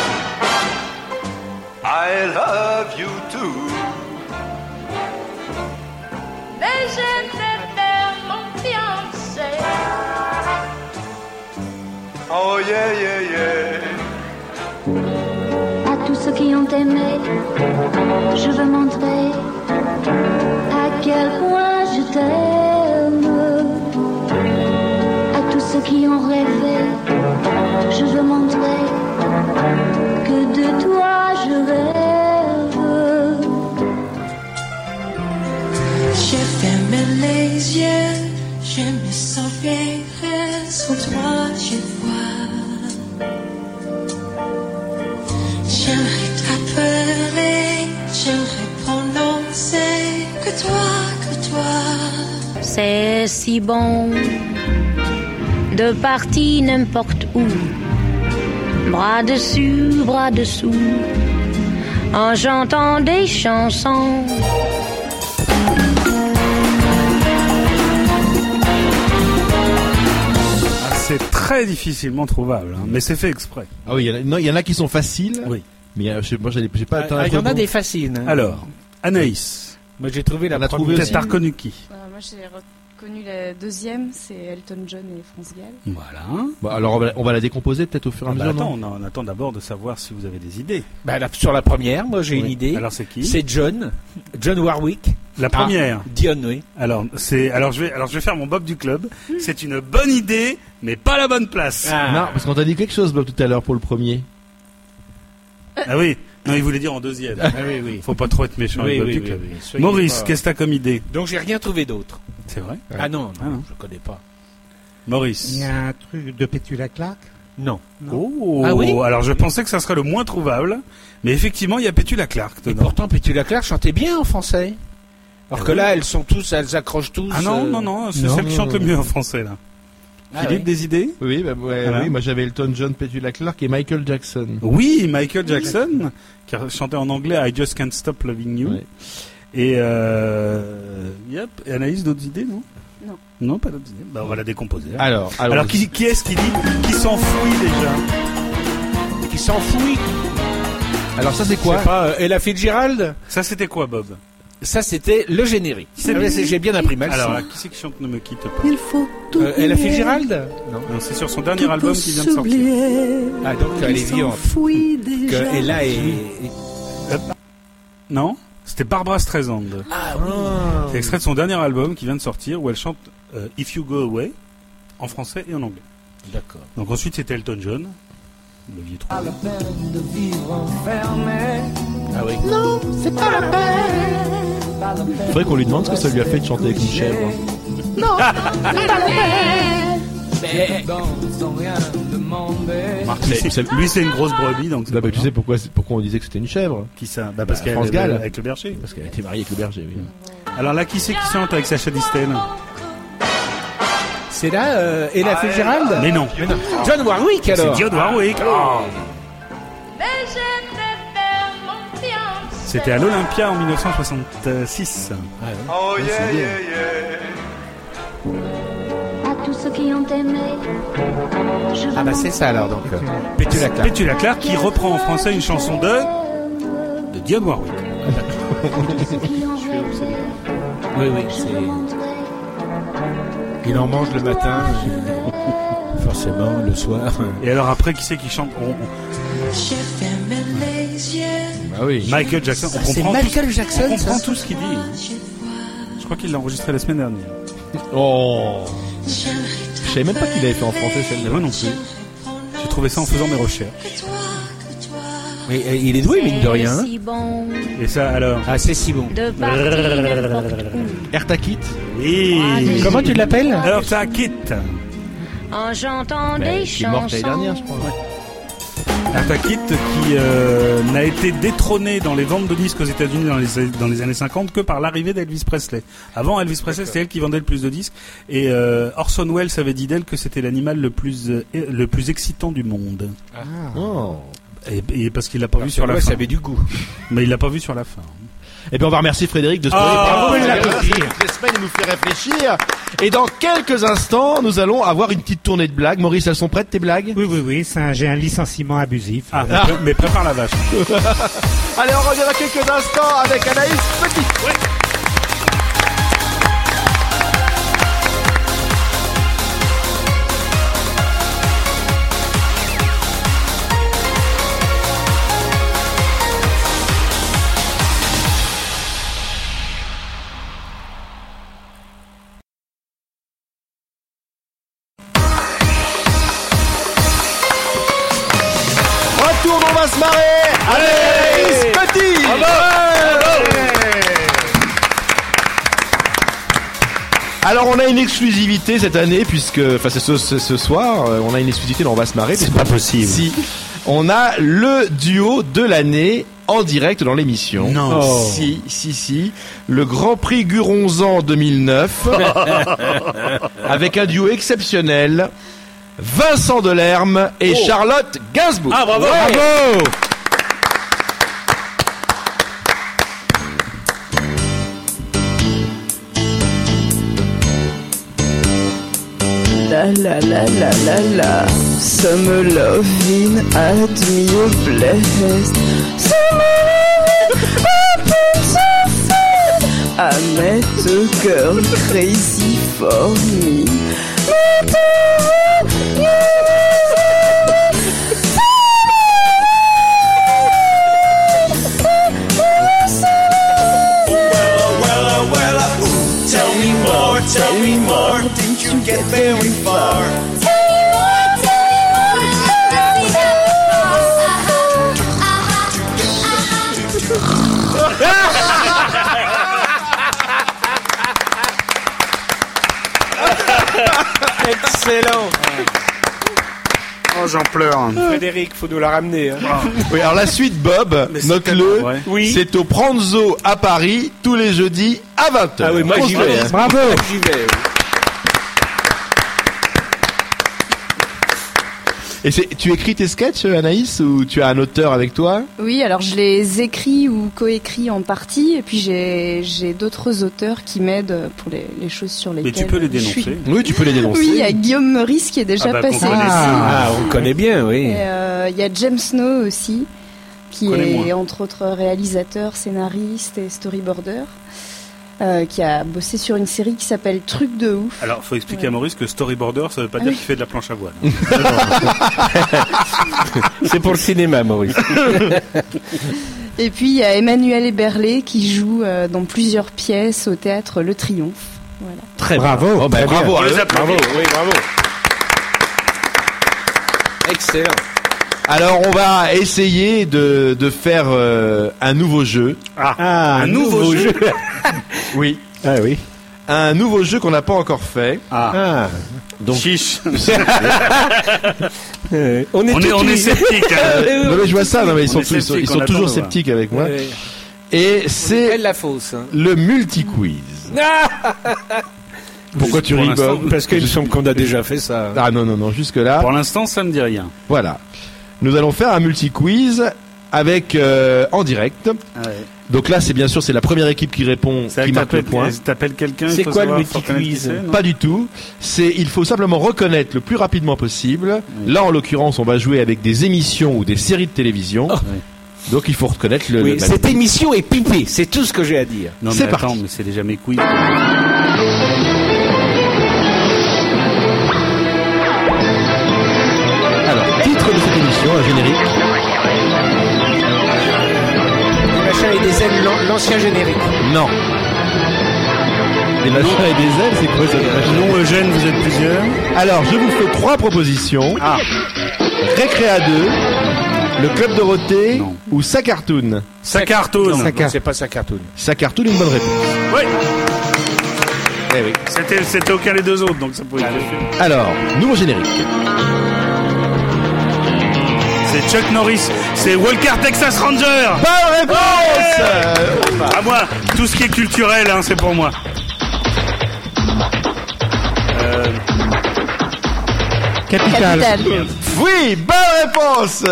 I love you too. Mais j'étais mon fiancé. Oh yeah, yeah, yeah. À tous ceux qui ont aimé, je veux montrer à quel point je t'aime. À tous ceux qui ont rêvé, je veux montrer que de toi je rêve. J'ai fermé les yeux, je me souviens, sans toi je vois. J'aimerais t'appeler, j'aimerais prononcer que toi, que toi. C'est si bon de partir n'importe où, bras dessus, bras dessous, en chantant des chansons. C'est très difficilement trouvable, hein, mais c'est fait exprès. Ah oui, il y en a, non, il y en a qui sont faciles. Oui. Mais euh, je, moi, j'ai, j'ai pas. Ah, il y en a des faciles. Hein. Alors, Anaïs. Moi, j'ai trouvé la On a première. trouvé Peut-être t'as reconnu qui? Euh, moi, j'ai reconnu la deuxième, c'est Elton John et France Gall. Voilà. Bon, alors on va, on va la décomposer peut-être au fur et à Ah bah mesure. attends, non on, on attend d'abord de savoir si vous avez des idées. Bah, la- sur la première, moi, j'ai Oui. une idée. Alors c'est qui? C'est John. John Warwick. La première. Ah, Dion, oui. Alors c'est alors je vais alors je vais faire mon Bob du club. C'est une bonne idée, mais pas la bonne place. Ah. Non, parce qu'on t'a dit quelque chose Bob tout à l'heure pour le premier. Ah oui. Non, il voulait dire en deuxième. Ah oui, oui. Faut pas trop être méchant Oui, avec Bob oui, du oui, club. oui. Soyez Maurice, pas- qu'est-ce que t'as comme idée? Donc, j'ai rien trouvé d'autre. C'est vrai? Ah non, non, Ah non. je connais pas. Maurice. Il y a un truc de Petula Clark. Non. Oh. Ah oui? Alors je pensais que ça serait le moins trouvable, mais effectivement il y a Petula Clark Et dedans. pourtant, Petula Clark chantait bien en français. Alors Ah que oui. là, elles sont tous, elles accrochent tous. Ah non euh, non non, c'est non, celle qui non, chante le non. mieux en français là. Ah Philippe, oui. des idées? Oui, bah, ouais, Voilà. oui, moi j'avais Elton John, Petula Clark et Michael Jackson. Oui, Michael Jackson, qui a chanté en anglais I Just Can't Stop Loving You. Ouais. Et euh, yep. Et Anaïs, d'autres idées, non? Non. Non, pas d'autres idées. Bah, on va la décomposer. hein. Alors, alors, Alors, qui, qui est-ce qui dit qui s'enfouit déjà? Qui s'enfouit. alors ça c'est Je quoi sais pas, euh, Ella Fitzgerald. Ça, c'était quoi, Bob? Ça, c'était le générique. C'est Ah ouais, bien. c'est- J'ai bien appris mal. Alors, là, qui c'est qui chante Ne me quitte pas? Il faut Euh, Ella oublier. Fitzgerald. Non. Non, c'est sur son dernier Tout album peut qui vient de sortir. s'oublier, Ah, donc elle est qui vivante. s'enfuit Que déjà. Ella est. Non, c'était Barbara Streisand. Ah oui. C'est extrait de son dernier album qui vient de sortir où elle chante euh, If You Go Away en français et en anglais. D'accord. Donc ensuite c'était Elton John, le vieux trou. Pas la peine de vivre enfermé. Ah oui. Non, c'est pas la peine. Pas la peine. Faudrait qu'on lui demande ce que ça lui a fait de chanter avec une chèvre. Non, c'est pas la peine. Mais Dans sans rien demander. Marc, lui, c'est, lui, c'est une grosse brebis, donc c'est Bah, pas bah, tu grave. sais pourquoi, c'est- pourquoi on disait que c'était une chèvre? Qui ça? Bah parce Bah, qu'elle France est Gall. avec le berger. Parce qu'elle a été mariée avec le berger, oui. Alors là, qui c'est qui chante avec Sacha Distel? c'est là euh, Ella Fitzgerald. Mais non, Mais non. John Warwick c'est alors. Dionne Warwick. Oh. Mais j'étais mon fiancé. C'était à l'Olympia en dix-neuf cent soixante-six. Oh c'est yeah, bien. yeah, yeah. À tous ceux qui ont aimé, je veux Ah bah c'est ça alors donc. euh, Petula Clark. Petula Clark qui reprend en français une chanson de de Dionne Warwick. ceux qui ont rêvé, Oui oui. je c'est- veux montrer. Il en mange le matin. euh, Forcément le soir. Et alors après, qui c'est qui chante? On- on- J'ai fermé les yeux, Ah oui. Michael Jackson. On C'est comprend, tout, Michael Jackson. on comprend ça tout ce qu'il dit. je vois. Je crois qu'il l'a enregistré la semaine dernière. Oh. J'aimerais Je savais même pas qu'il avait fait en français Mais celle-là. moi non plus. J'ai trouvé ça en faisant mes recherches. que toi, que toi. Oui, euh, il est doué mine de rien. hein. C'est si bon Et ça alors? Ah c'est si bon. de partir n'importe où, Erta Kitt. Oui. Comment tu l'appelles? Alors ça quitte. en chantant Mais des elle est morte l'année chansons. dernière, je crois. Un kit qui euh, n'a été détrôné dans les ventes de disques aux États-Unis dans les, dans les années cinquante que par l'arrivée d'Elvis Presley. Avant, Elvis Presley, c'était elle qui vendait le plus de disques. Et euh, Orson Welles avait dit d'elle que c'était l'animal le plus euh, le plus excitant du monde. Ah. Oh. Et, et parce qu'il l'a pas vu sur la Welles fin. avait du goût. Mais il l'a pas vu sur la fin. Et bien on va remercier Frédéric de se Oh, bravo, il il l'a a pas toutes les semaines, il nous fait réfléchir. Et dans quelques instants, nous allons avoir une petite tournée de blagues. Maurice, elles sont prêtes tes blagues? Oui, oui, oui, c'est un- j'ai un licenciement abusif. Ah, mais pré- mais prépare la vache. Allez, on revient dans quelques instants avec Anaïs Petit. Ouais. Retour, on va se marrer. Allez, Anaïs Petit. Alors on a une exclusivité cette année puisque, enfin c'est ce, ce, ce soir, euh, on a une exclusivité, on va se marrer. C'est pas possible. Si, on a le duo de l'année en direct dans l'émission. Non. Oh. Si, si, si. Le Grand Prix Guronzan deux mille neuf avec un duo exceptionnel. Vincent Delerme et Oh. Charlotte Gainsbourg. Ah, bravo. Ouais. Bravo. La la la la la la, some loving at me blessed. Some loving at so fun. I met a girl crazy for me. Met a girl, Well, well, ooh, tell me more, tell me more. Didn't you get very far? Excellent. Oh, j'en pleure. Frédéric, faut nous la ramener. Hein. Oui, alors la suite, Bob, Mais c'est note-le, tellement vrai. Oui. c'est au Pranzo à Paris, tous les jeudis à vingt heures. Ah oui, moi j'y vais. hein. Bravo. Moi, j'y vais. oui. Et c'est, tu écris tes sketchs, Anaïs, ou tu as un auteur avec toi? Oui, alors je les écris ou coécris en partie, et puis j'ai j'ai d'autres auteurs qui m'aident pour les, les choses sur lesquelles. Mais tu peux les je suis. dénoncer. Oui, tu peux les dénoncer. Oui, il y a Guillaume Meurice qui est déjà Ah bah, qu'on passé. connaît. Ah, on le connaît bien, oui. Et, euh, il y a James Snow aussi, qui Connais est moins. entre autres réalisateur, scénariste et storyboarder, euh, qui a bossé sur une série qui s'appelle Truc de ouf. Alors, faut expliquer Ouais. à Maurice que storyboarder, ça veut pas Ah dire oui. qu'il fait de la planche à voile. C'est pour le cinéma, Maurice. Et puis il y a Emmanuel Eberlé qui joue euh, dans plusieurs pièces au théâtre Le Triomphe. Voilà. Très Bravo. Oh, bah, Très bravo. bien. On les hein. applaudit. Bravo, oui, bravo. Excellent. Alors on va essayer de, de faire euh, un nouveau jeu. Ah, Ah, un nouveau jeu. Oui. Ah oui. Un nouveau jeu qu'on n'a pas encore fait. Ah, Ah. Donc, chiche. euh, on est On est, tout on est unis. sceptique. hein. Euh, non mais je vois ça, non mais ils On sont, est tous- ils sont, sceptiques, ils on sont attend toujours de voir. sceptiques avec moi. Ouais. Et c'est Elle la fausse. Hein. le multi-quiz. Pourquoi tu Pour ris, l'instant, Bob? Parce qu'il me semble qu'on a déjà fait ça. Ah non, non, non, jusque là. Pour l'instant, ça me dit rien. Voilà. Nous allons faire un multi-quiz avec euh, en direct. Donc là, c'est bien sûr, c'est la première équipe qui répond, C'est qui que marque le t'appelles- point. T'appelles quelqu'un. il C'est faut quoi le savoir, faut reconnaître multi-quiz qui c'est, non Pas du tout. C'est, il faut simplement reconnaître le plus rapidement possible. Là, en l'occurrence, on va jouer avec des émissions ou des séries de télévision. Oh. Donc, il faut reconnaître le. Oui, le- cette émission est pipée, c'est tout ce que j'ai à dire. Non, C'est mais parti. attends, mais c'est déjà mes quiz. Alors, titre de cette émission, un générique. Des machins et des ailes, l'an- l'ancien générique. Non. Des machins et des ailes, c'est quoi ça, des machins? Non, Eugène, vous êtes plusieurs. Alors, je vous fais trois propositions. Ah, Récréa deux, le Club Dorothée Non. ou Sa Cartoon. ça cartonne. Non, non, c'est pas sa cartoon. Sa Cartoon, une bonne réponse. Oui, Eh oui. c'était, c'était aucun des deux autres, donc ça pouvait être. Alors, nouveau générique. C'est Chuck Norris. C'est Walker Texas Ranger. Bonne réponse. Ouais. À moi, tout ce qui est culturel, hein, c'est pour moi. Euh... Capital. Capital. Oui, bonne réponse.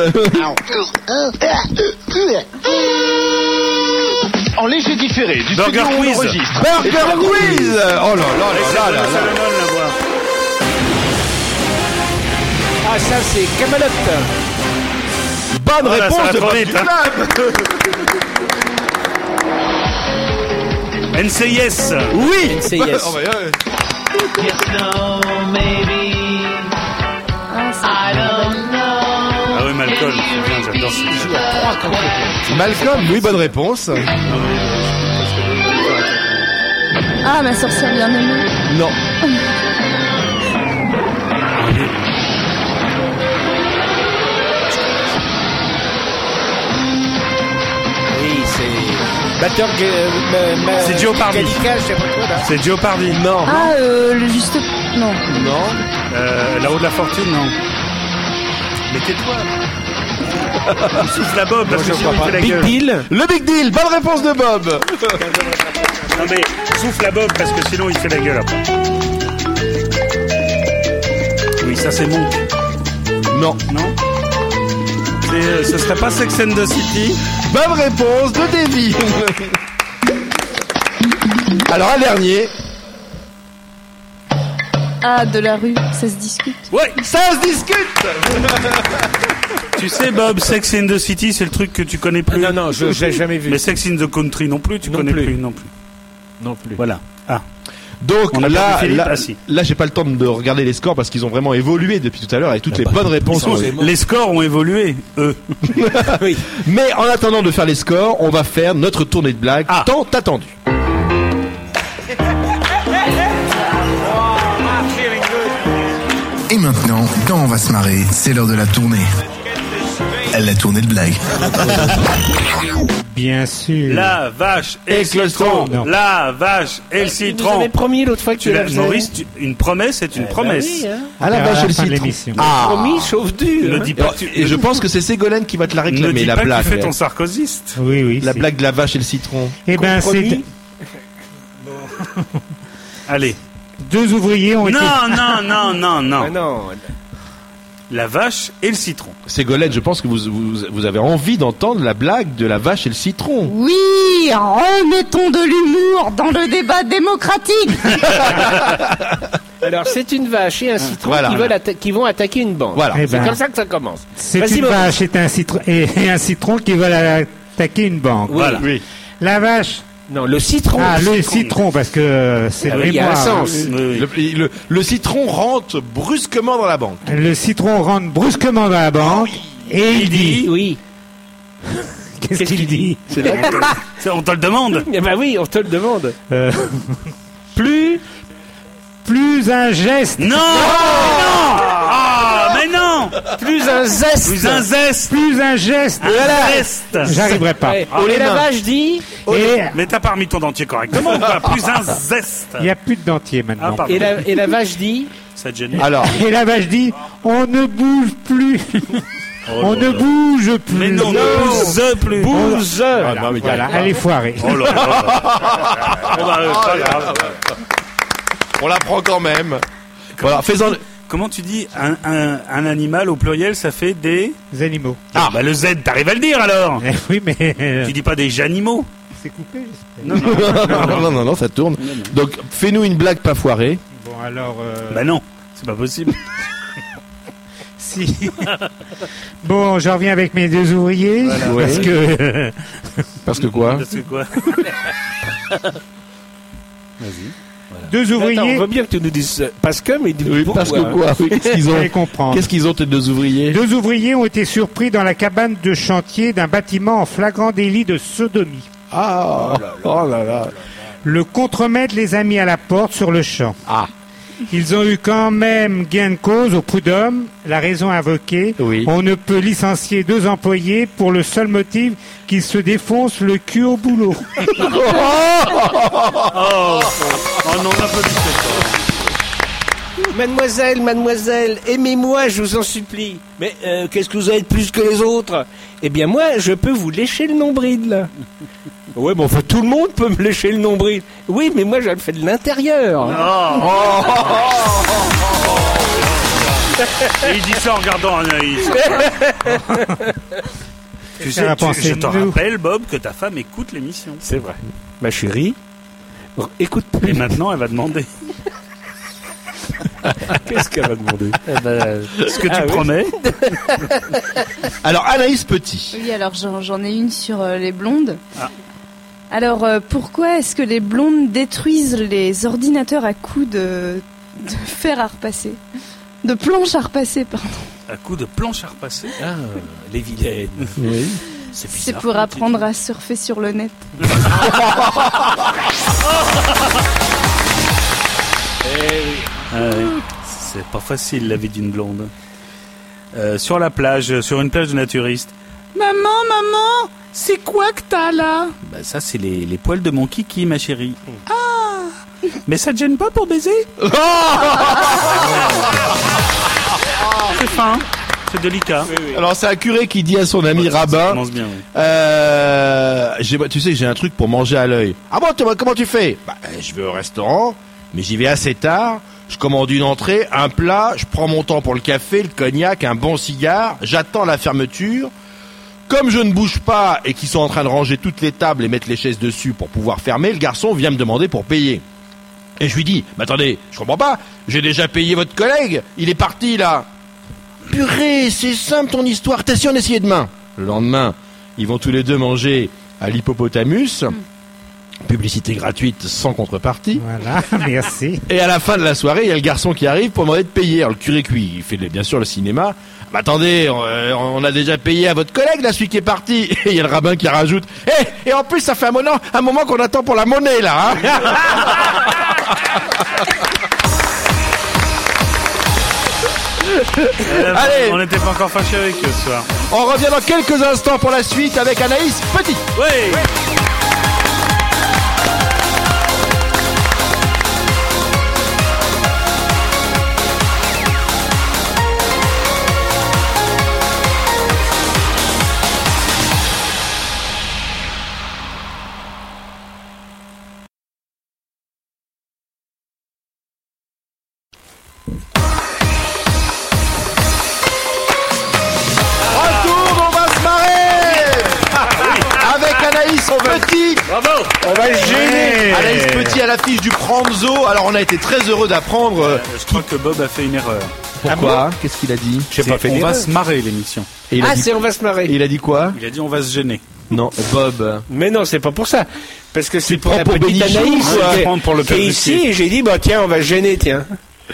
En léger différé du Burger studio Quiz. on enregistre. Burger Quiz. Oh là là là là là. Ah, ça, c'est Camelot. Bonne Oh là, ça réponse va de trop Bob vite, du hein. Club. N C I S. Oui. N C I S. Oh, bah, ouais. Ah oui, Malcolm, c'est bien, j'adore ce Malcolm, oui, bonne réponse. Ah, ma sorcière bien aimée. Non. Oui, c'est... Batteur... euh, ma- ma- C'est Jeopardy. Gallica, je sais pas quoi, là. C'est Jeopardy. Non. Ah, euh, le juste... Non. Non. Euh, là-haut de la fortune, non. Mais tais-toi. Souffle la Bob, parce que sinon il fait la Big gueule. Deal. Le Big Deal, bonne réponse de Bob. Non mais, souffle la Bob, parce que sinon il fait la gueule après. Oui, ça c'est Monk. Non. Non. C'est, euh, ce serait pas Sex and the City. Bonne réponse de Davy. Alors un dernier. Ah, de la rue, ça se discute. Ouais. Ça se discute. Tu sais Bob, Sex and the City, c'est le truc que tu connais plus. Non, non, je l'ai jamais vu. Mais Sex in the Country non plus, tu Non connais plus. plus. non plus. Non plus. Voilà. Ah. Donc On a là, perdu Philippe. là, Ah, si. là, j'ai pas le temps de regarder les scores parce qu'ils ont vraiment évolué depuis tout à l'heure et toutes les bonnes réponses. ont- Les scores ont évolué, eux. Oui. Mais en attendant de faire les scores, on va faire notre tournée de blagues Ah. tant attendue. Et maintenant, dans On va se marrer, c'est l'heure de la tournée. La tournée de blagues. Bien sûr. La vache et, Et le le citron. Non. La vache et le Vous citron. avez promis l'autre fois que tu Tu l'as- la faisais. Maurice, tu- une promesse, c'est une Eh ben promesse. oui, hein. À la À vache la et le fin de citron. l'émission. Ah. Promis, chauffe dur. Ne hein. dis pas que tu- Et je pense que c'est Ségolène qui va te la ne réclamer, dis la pas blague. que tu fais ton sarkoziste. Oui, oui. La c'est- blague de la vache et le citron. Eh ben, c'est Compromis. Allez. deux ouvriers ont été. Non, non, non, non, non. Ah non. La vache et le citron. Ségolène, je pense que vous, vous, vous avez envie d'entendre la blague de la vache et le citron. Oui, remettons de l'humour dans le débat démocratique. Alors, c'est une vache et un citron Voilà. qui, veulent atta- qui vont attaquer une banque. Voilà. Eh C'est ben, comme ça que ça commence. C'est Vas-y, une Maurice. vache et un citron, et, et un citron qui veulent attaquer une banque. Oui. Voilà. Oui. La vache. Non, le citron. Ah, le citron. citron, parce que euh, c'est Ah le oui, il y a mémoire. un sens. Oui, oui. Le, le- le citron rentre brusquement dans la banque. Le citron rentre brusquement dans la banque et il dit. Oui. Qu'est-ce qu'il dit C'est- On te le demande. Eh ben oui, on te le demande. Euh, Plus. Plus un geste. Non, mais non. Ah, mais non. Plus un zeste. Plus un zeste. Plus un geste. Un zeste. J'arriverai pas. Ouais. Ah, et les la mains. vache dit. Et Mais t'as pas remis ton dentier correctement ou pas? Plus un zeste. il n'y a plus de dentier Ah, maintenant. pardon. Et la, et la vache dit. Ça te gêne. Alors, Et la vache dit on ne bouge plus. On ne bouge plus. Mais non, ne bouge plus. Bouge. Ah, non, mais il y a- Voilà, elle est foirée. Oh là là. Oh bah, euh, pas grave. on la prend quand même. Voilà, faisons. Comment tu dis un, un, un animal au pluriel, ça fait des... Les animaux. Ah, bah le Z, t'arrives à le dire alors. Eh oui, mais euh, Tu dis pas des janimaux. c'est coupé, j'espère. Non, non. non, non, non, non, ça tourne. Donc, fais-nous une blague pas foirée. Bon, alors. euh, Bah non, c'est pas possible. Si. Bon, je reviens avec mes deux ouvriers. Ouais. Parce que. Parce que quoi Parce que quoi? Vas-y. Deux Attends, on ouvriers. veut bien que tu nous dises. euh, Parce que, mais dis Oui, pourquoi. parce que quoi Oui, Qu'est-ce qu'ils Vous ont allez comprendre. Qu'est-ce qu'ils ont, tes deux ouvriers Deux ouvriers ont été surpris dans la cabane de chantier d'un bâtiment en flagrant délit de sodomie. Ah, oh là là. Le contremaître les a mis à la porte sur le champ. Ah. Ils ont eu quand même gain de cause au prud'homme. La raison invoquée, Oui. on ne peut licencier deux employés pour le seul motif qu'ils se défoncent le cul au boulot. Oh, oh non, on applaudit. Mademoiselle, mademoiselle, aimez-moi, je vous en supplie. Mais euh, qu'est-ce que vous avez de plus que les autres? Eh bien, moi, je peux vous lécher le nombril, là. Ouais, bon, enfin, tout le monde peut me lécher le nombril. Oui, mais moi, je le fais de l'intérieur. Oh. Oh. Et il dit ça en regardant Anaïs. Tu sais, tu, je te rappelle, Bob, que ta femme écoute l'émission. C'est vrai. Ma chérie, écoute plus. Et maintenant, elle va demander. Qu'est-ce qu'elle va demander? eh ben, Ce que tu ah, promets. Oui. Alors, Anaïs Petit. Oui, alors j'en, j'en ai une sur euh, les blondes. Ah. Alors, euh, pourquoi est-ce que les blondes détruisent les ordinateurs à coups de, de fer à repasser? De planches à repasser, pardon. À coups de planches à repasser? Ah, les vilaines. Oui. C'est, C'est pour apprendre à surfer sur le net. Eh oui. Ah oui. C'est pas facile la vie d'une blonde. Euh, sur la plage, sur une plage de naturistes. Maman, maman, c'est quoi que t'as là? Bah ça c'est les, les poils de mon kiki, ma chérie. Ah. Mais ça te gêne pas pour baiser? C'est fin, c'est délicat. Oui, oui. Alors c'est un curé qui dit à son ami oh, rabbin. Ça commence bien. Oui. Euh, j'ai, tu sais, j'ai un truc pour manger à l'œil. Ah bon, tu, comment tu fais? Bah, je vais au restaurant, mais j'y vais assez tard. Je commande une entrée, un plat, je prends mon temps pour le café, le cognac, un bon cigare, j'attends la fermeture. Comme je ne bouge pas et qu'ils sont en train de ranger toutes les tables et mettre les chaises dessus pour pouvoir fermer, le garçon vient me demander pour payer. Et je lui dis, mais attendez, je comprends pas, j'ai déjà payé votre collègue, il est parti là. Purée, c'est simple ton histoire, t'as si on essayait demain. Le lendemain, ils vont tous les deux manger à l'Hippopotamus. Publicité gratuite sans contrepartie. Voilà, merci. Et à la fin de la soirée, il y a le garçon qui arrive pour demander de payer. Alors le curé cuit, il fait bien sûr le cinéma. Bah, attendez, on, on a déjà payé à votre collègue, là, celui qui est parti. Et il y a le rabbin qui rajoute. Eh, et en plus, ça fait un moment, un moment qu'on attend pour la monnaie, là. Hein. euh, Allez, on n'était pas encore fâchés avec eux ce soir. On revient dans quelques instants pour la suite avec Anaïs Petit. Oui. oui. Petit. Bravo. On va le gêner. Anaïs Petit à l'affiche du Pranzo. Alors on a été très heureux d'apprendre. Euh, je crois que Bob a fait une erreur. Pourquoi? Ah, qu'est-ce qu'il a dit? J'ai pas fait on va se marrer l'émission. Ah dit... c'est on va se marrer. Et il a dit quoi? Il a dit on va se gêner. Non, Bob. Mais non, c'est pas pour ça. Parce que c'est tu pour la pour petite Anaïs pour le qui est ici et j'ai dit bah tiens on va se gêner tiens.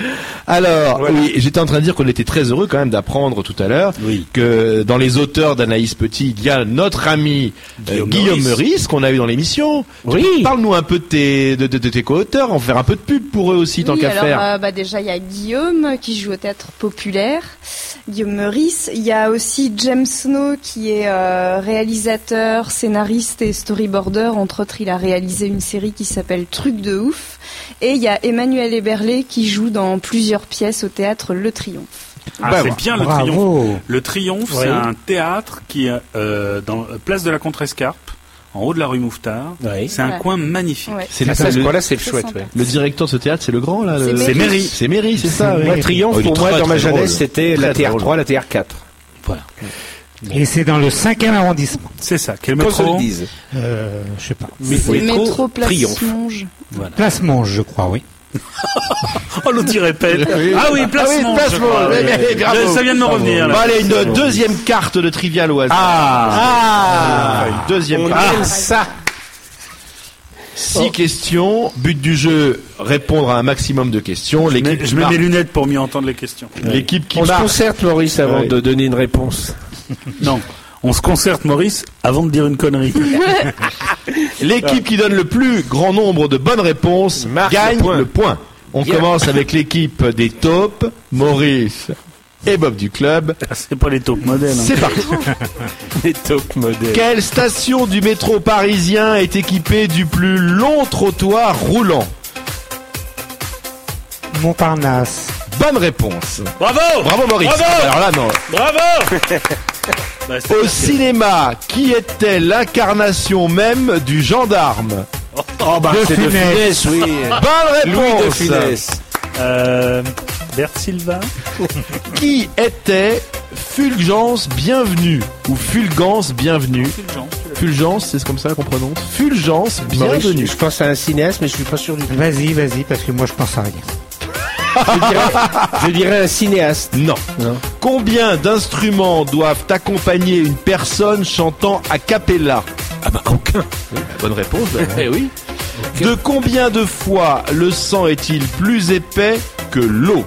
Alors, voilà. Oui, j'étais en train de dire qu'on était très heureux quand même d'apprendre tout à l'heure oui. que dans les auteurs d'Anaïs Petit, il y a notre ami Guillaume, euh, Guillaume Meurice qu'on a eu dans l'émission. Oui. Parle-nous un peu de tes, de, de, de tes co-auteurs, on va faire un peu de pub pour eux aussi, tant oui, qu'à alors, faire. Euh, bah déjà, il y a Guillaume qui joue au Théâtre Populaire, Guillaume Meurice. Il y a aussi James Snow qui est euh, réalisateur, scénariste et storyboarder. Entre autres, il a réalisé une série qui s'appelle Truc de ouf. Et il y a Emmanuel Eberlé qui joue dans plusieurs pièces au théâtre Le Triomphe. Ah, bah, c'est bien bravo. Le Triomphe. Le Triomphe, oui. c'est un théâtre qui est euh, dans place de la Contrescarpe, en haut de la rue Mouffetard. Oui. C'est un Voilà. coin magnifique. Ouais. C'est Ah, le, ça, ce le, coin-là, c'est le c'est chouette. sympa. Ouais. le directeur de ce théâtre, c'est le grand là. Le... C'est Méry. C'est Méry, c'est ça. Ouais, Oui. Triomphe Oh, il est pour moi très, dans ma très jeunesse drôle. c'était Très, la T R très trois, la T R quatre. Voilà. Et c'est dans le cinquième arrondissement. C'est ça. Quel Qu'on se métro? le dise. Euh, je sais pas. C'est Métro Métro Place Triomphe. Monge. Voilà. Place Monge, je crois, oui. Oh, l'autre il répète. Oui. Ah oui, place Ah oui, Monge, place je crois. Monge. Oui. Eh, bravo. Je- Ça vient de me revenir. Bon, Là. allez, une deuxième carte de Trivial au hasard. Ah. Ah, une deuxième On carte. aime ça. Six Oh. questions. But du jeu, répondre à un maximum de questions. Je mets, L'équipe je mets part- mes lunettes pour mieux entendre les questions. L'équipe qui On se part- concerte Maurice avant Ouais. de donner une réponse. Non. On se concerte, Maurice, avant de dire une connerie. L'équipe qui donne le plus grand nombre de bonnes réponses Marque gagne le point. le point. On Bien. commence avec l'équipe des taupes, Maurice et Bob du club. C'est pas les taupes modèles. Hein. C'est parti. Les top modèles. Quelle station du métro parisien est équipée du plus long trottoir roulant? Montparnasse. Bonne réponse. Bravo. Bravo Maurice. Bravo. Alors là, non. Bravo. Bah, Au cinéma, qui était l'incarnation même du gendarme? Oh bah De c'est de Funès. Funès, oui. Bonne Louis de réponse. Funès. Euh, Bert Silva. Qui était Fulgence Bienvenue ou Fulgence Bienvenue? Fulgence, c'est comme ça qu'on prononce. Fulgence Bienvenue. Je pense à un cinéaste, mais je suis pas sûr du tout. Vas-y, vas-y, parce que moi je pense à rien. Je dirais, je dirais un cinéaste. Non. Non. Combien d'instruments doivent accompagner une personne chantant a cappella? Ah bah aucun. Bonne réponse. Ben. Eh oui. De combien de fois le sang est-il plus épais que l'eau?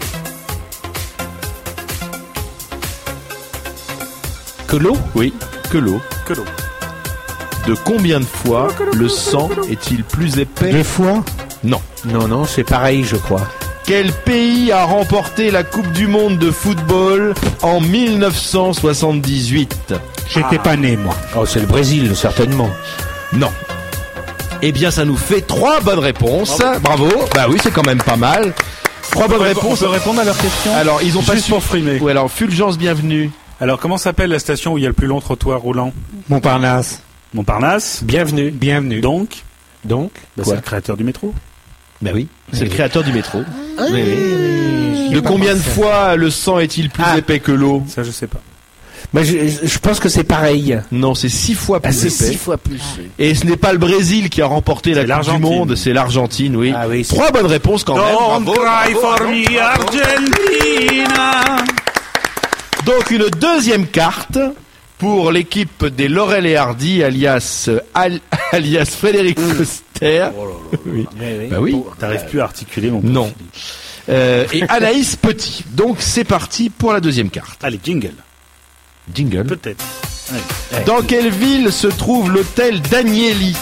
Que l'eau? Oui, que l'eau. Que l'eau. De combien de fois le sang est-il plus épais? Deux fois? Non. Non, non, c'est pareil, je crois. Quel pays a remporté la Coupe du Monde de football en mille neuf cent soixante-dix-huit? J'étais pas né, moi. Oh, c'est le Brésil, certainement. Non. Eh bien, ça nous fait trois bonnes réponses. Bravo. Bah oui, c'est quand même pas mal. Trois bonnes réponses. On peut répondre à leurs questions. Alors, ils ont pas Juste su. pour frimer. Oui, alors Fulgence Bienvenue. Alors, comment s'appelle la station où il y a le plus long trottoir roulant? Montparnasse. Montparnasse. Bienvenue. Bienvenue. Donc, Donc, bah, Quoi c'est le créateur du métro. Bah oui, c'est le créateur du métro. Ah, Oui, oui. De combien de fois le sang est-il plus Ah. épais que l'eau? Ça, je sais pas. bah, je, je pense que c'est pareil. Non, c'est six fois Ah, plus c'est épais. six fois plus. Et ce n'est pas le Brésil qui a remporté la C'est Coupe du l'Argentine. Monde, c'est l'Argentine, oui. Ah oui, c'est- Trois bonnes réponses quand même. Don't Bravo, cry bravo, for bravo. me, Argentina. Donc une deuxième carte pour l'équipe des Laurel et Hardy, alias Al- alias Frédéric Coster. Oui. Bah oui. T'arrives plus à articuler mon Non. profil. Euh, et Anaïs Petit. Donc c'est parti pour la deuxième carte. Allez, jingle. Jingle. Peut-être. Allez. Dans quelle ville se trouve l'hôtel Danieli?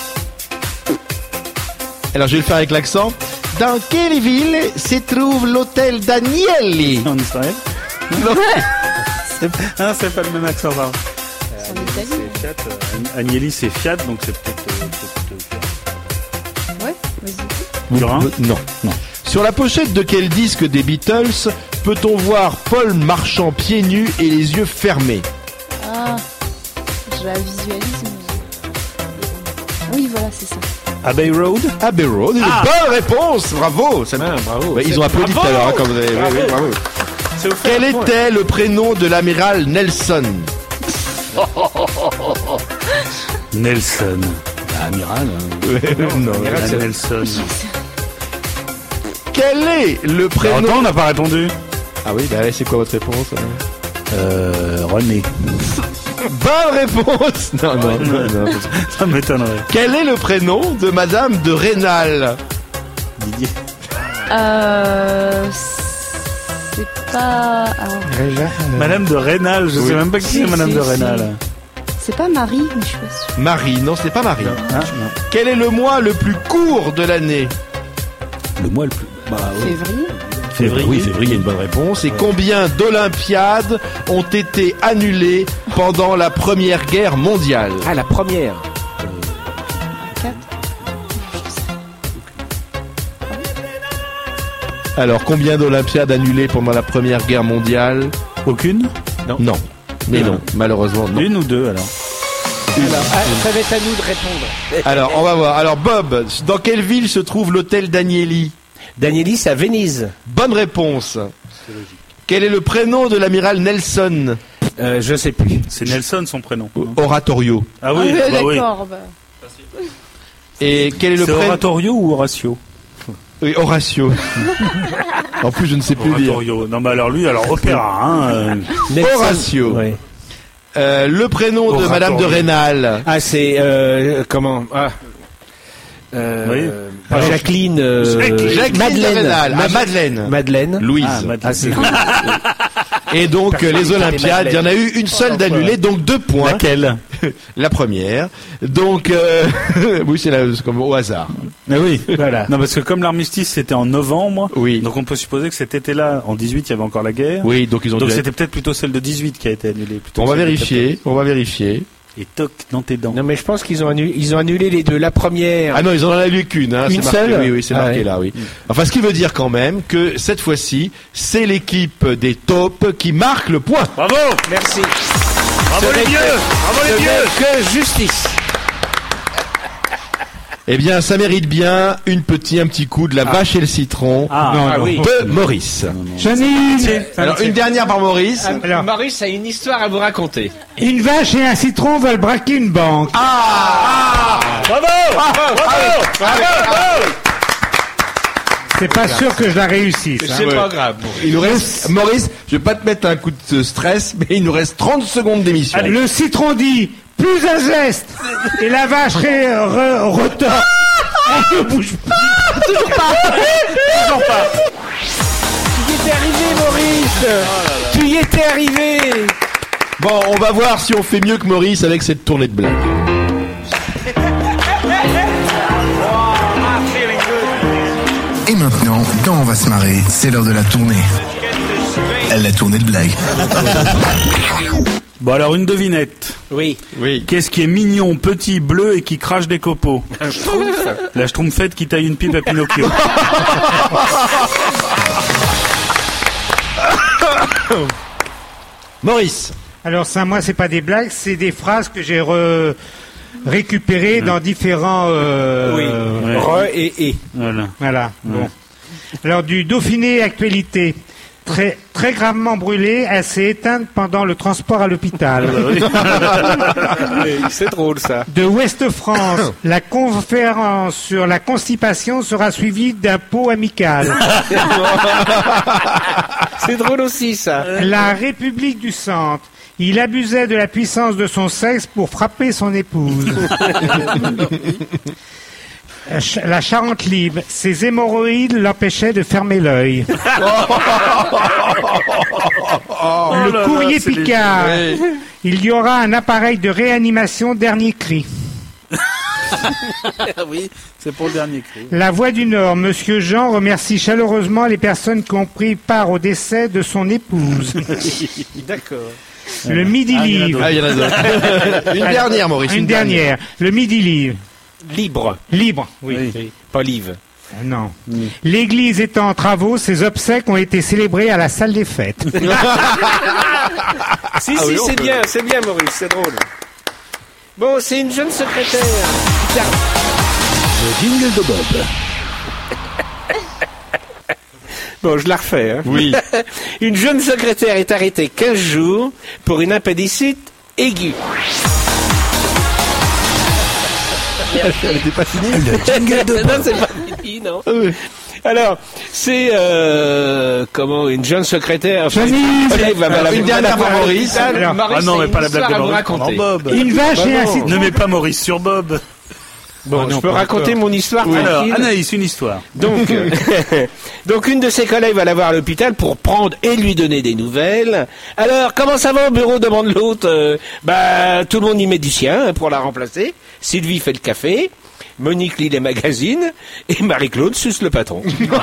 Alors je vais le faire avec l'accent. Dans quelle ville se trouve l'hôtel Danieli? En Israël? Non. C'est- Ah, c'est pas le même accent, ça. C'est en Italie. C'est Fiat. euh, Agnelli, c'est Fiat, donc c'est peut-être. euh, peut-être, Ouais, vas-y. Vous- Turin vous- Non. Non. Sur la pochette de quel disque des Beatles peut-on voir Paul marchant pieds nus et les yeux fermés? Ah, je la visualise. mais- Oui, voilà, c'est ça. euh, Abbey Road? Abbey Road. Une Ah. bonne réponse. Bravo. Ça Ah, bravo. Ouais, ils ont applaudi tout à l'heure, hein, quand vous avez. oui, oui, bravo. C'est offert. Quel était le prénom de l'amiral Nelson? Nelson. Bah, amiral. hein. Non, Amiral, c'est Nelson. Quel est le Alors, prénom? attends, on n'a pas répondu. Ah oui, bah c'est quoi votre réponse? Euh, René. Bonne réponse. Non, non, non, non. Ça m'étonnerait. Quel est le prénom de Madame de Rênal? Didier. Euh. C'est pas. alors, Madame de Rênal, je Oui. sais même pas qui Si, c'est Madame si, de si. Rênal. C'est pas Marie, mais je suis pas sûre. Marie. Non, ce n'est pas Marie. Ah, non. Quel est le mois le plus court de l'année? Le mois le plus. Bah, oui. Février. Février. Oui, février, une bonne réponse. Et combien d'Olympiades ont été annulées pendant la Première Guerre mondiale? Ah, la première. quatre. Alors, combien d'Olympiades annulées pendant la Première Guerre mondiale? Aucune? Non. Mais Non. non, malheureusement, non. Une ou deux alors? Alors, ah, ça va être à nous de répondre. Alors, on va voir. Alors, Bob, dans quelle ville se trouve l'hôtel Danieli? Danieli, c'est à Venise. Bonne réponse. Quel est le prénom de l'amiral Nelson? Euh, je sais plus. C'est Nelson son prénom. Oratorio. Ah oui, Ah, bah oui. d'accord. Bah. Et quel est le C'est prénom? Oratorio ou Horatio? Oui, Horatio. En plus, je ne sais plus dire. Oratorio. Non, mais alors lui, alors opéra, hein. euh, Nelson. Horatio. Ouais. Euh, le prénom de Oratorio. Madame de Rênal. Ah, c'est euh, comment ah. Euh, Oui. pas Jacqueline. euh, Jacqueline Madeleine. de Rênal. Ah, Mad- Madeleine. Madeleine. Louise. Ah, Madeleine. Ah, c'est Et donc, euh, les Olympiades, il y en a eu une seule d'annulée, donc deux points. Laquelle? La première. Donc, euh, oui, c'est là, c'est comme au hasard. Mais oui. Voilà. Non, parce que comme l'armistice c'était en novembre, Oui. donc on peut supposer que cet été-là, en dix-huit, il y avait encore la guerre. Oui, donc ils ont Donc dû- c'était peut-être plutôt celle de dix-huit qui a été annulée. plutôt On que va celle de vérifier, on va vérifier. Et toc dans tes dents. Non, mais je pense qu'ils ont annulé, ils ont annulé les deux. La première. Ah non, ils en ont annulé qu'une. Hein, Une c'est marqué, seule oui, oui, c'est Ah marqué ouais. là, oui. Enfin, ce qui veut dire quand même que cette fois-ci, c'est l'équipe des taupes qui marque le point. Bravo. Merci. Bravo Ce les n'est vieux. que- Bravo les ce vieux. n'est que justice. Eh bien, ça mérite bien une petit, un petit coup de la vache et le citron Ah, Ah oui. de Maurice. Janine, Alors, une dernière par Maurice. Alors. Maurice a une histoire à vous raconter. une vache et un citron veulent braquer une banque. Ah, Bravo. Bravo. Bravo. Bravo. C'est pas sûr que je la réussisse. hein. C'est ouais. pas grave. Il nous reste, Maurice, je vais pas te mettre un coup de stress, mais il nous reste trente secondes d'émission. Le citron dit plus un geste et la vache ré- re- retord. On ne bouge pas. Toujours pas. Toujours pas. Tu y étais arrivé, Maurice. Tu y étais arrivé. Bon, on va voir si on fait mieux que Maurice avec cette tournée de blagues. Et maintenant, dans On va se marrer, c'est l'heure de la tournée. La tournée de blagues. Bon alors une devinette. Oui. Oui. Qu'est-ce qui est mignon, petit, bleu et qui crache des copeaux? Je trouve. La schtroumpfette qui taille une pipe à Pinocchio. Maurice. Alors ça, moi, c'est pas des blagues, c'est des phrases que j'ai re- récupérées dans différents. euh, Oui. euh, Re et et. Voilà. Voilà. Bon. Alors du Dauphiné actualité. Très, très gravement brûlée, elle s'est éteinte pendant le transport à l'hôpital. C'est drôle ça. De Ouest France, la conférence sur la constipation sera suivie d'un pot amical. C'est drôle aussi ça. La République du Centre. Il abusait de la puissance de son sexe pour frapper son épouse. La Ch- La Charente libre. Ses hémorroïdes l'empêchaient de fermer l'œil. Le là là, courrier c'est les- Picard. Ouais. Il y aura un appareil de réanimation dernier cri. Oui, c'est pour le dernier cri. La Voix du Nord. Monsieur Jean remercie chaleureusement les personnes qui ont pris part au décès de son épouse. D'accord. Le Midi Ah, il y en a Livre. Ah, il y en a d'autres. Une dernière, Maurice. Une dernière. Le Midi Livre. Libre. Libre. Oui. Oui. Pas live. Euh, Non. L'église étant en travaux, ses obsèques ont été célébrées à la salle des fêtes. Si, Ah si, oui, on c'est peut. bien, c'est bien, Maurice, c'est drôle. Bon, c'est une jeune secrétaire. Tiens. Le jingle de Bob. Bon, je la refais. Hein. Oui. Une jeune secrétaire est arrêtée quinze jours pour une appendicite aiguë. Elle n'était pas finie. Le jingle de Non, Bob. c'est pas fini, non. Ah oui. Alors, c'est euh, comment une jeune secrétaire. Enfin, Janine, allez, va- va- Alors, une va- dernière va- pour va- Maurice. va- Alors, Maurice, Ah non, a mais une pas la blague histoire de à vous Maurice. raconter. Non, Bob. Une vache et un non. citron. Ne mets pas Maurice sur Bob. Bon, Ah non, je peux pas raconter encore. mon histoire Alors, tranquille. Anaïs, une histoire. Donc, euh, donc une de ses collègues va la voir à l'hôpital pour prendre et lui donner des nouvelles. Alors, comment ça va au bureau, demande l'autre. Euh, bah, tout le monde y met du sien hein, pour la remplacer. Sylvie fait le café. Monique lit les magazines. Et Marie-Claude suce le patron.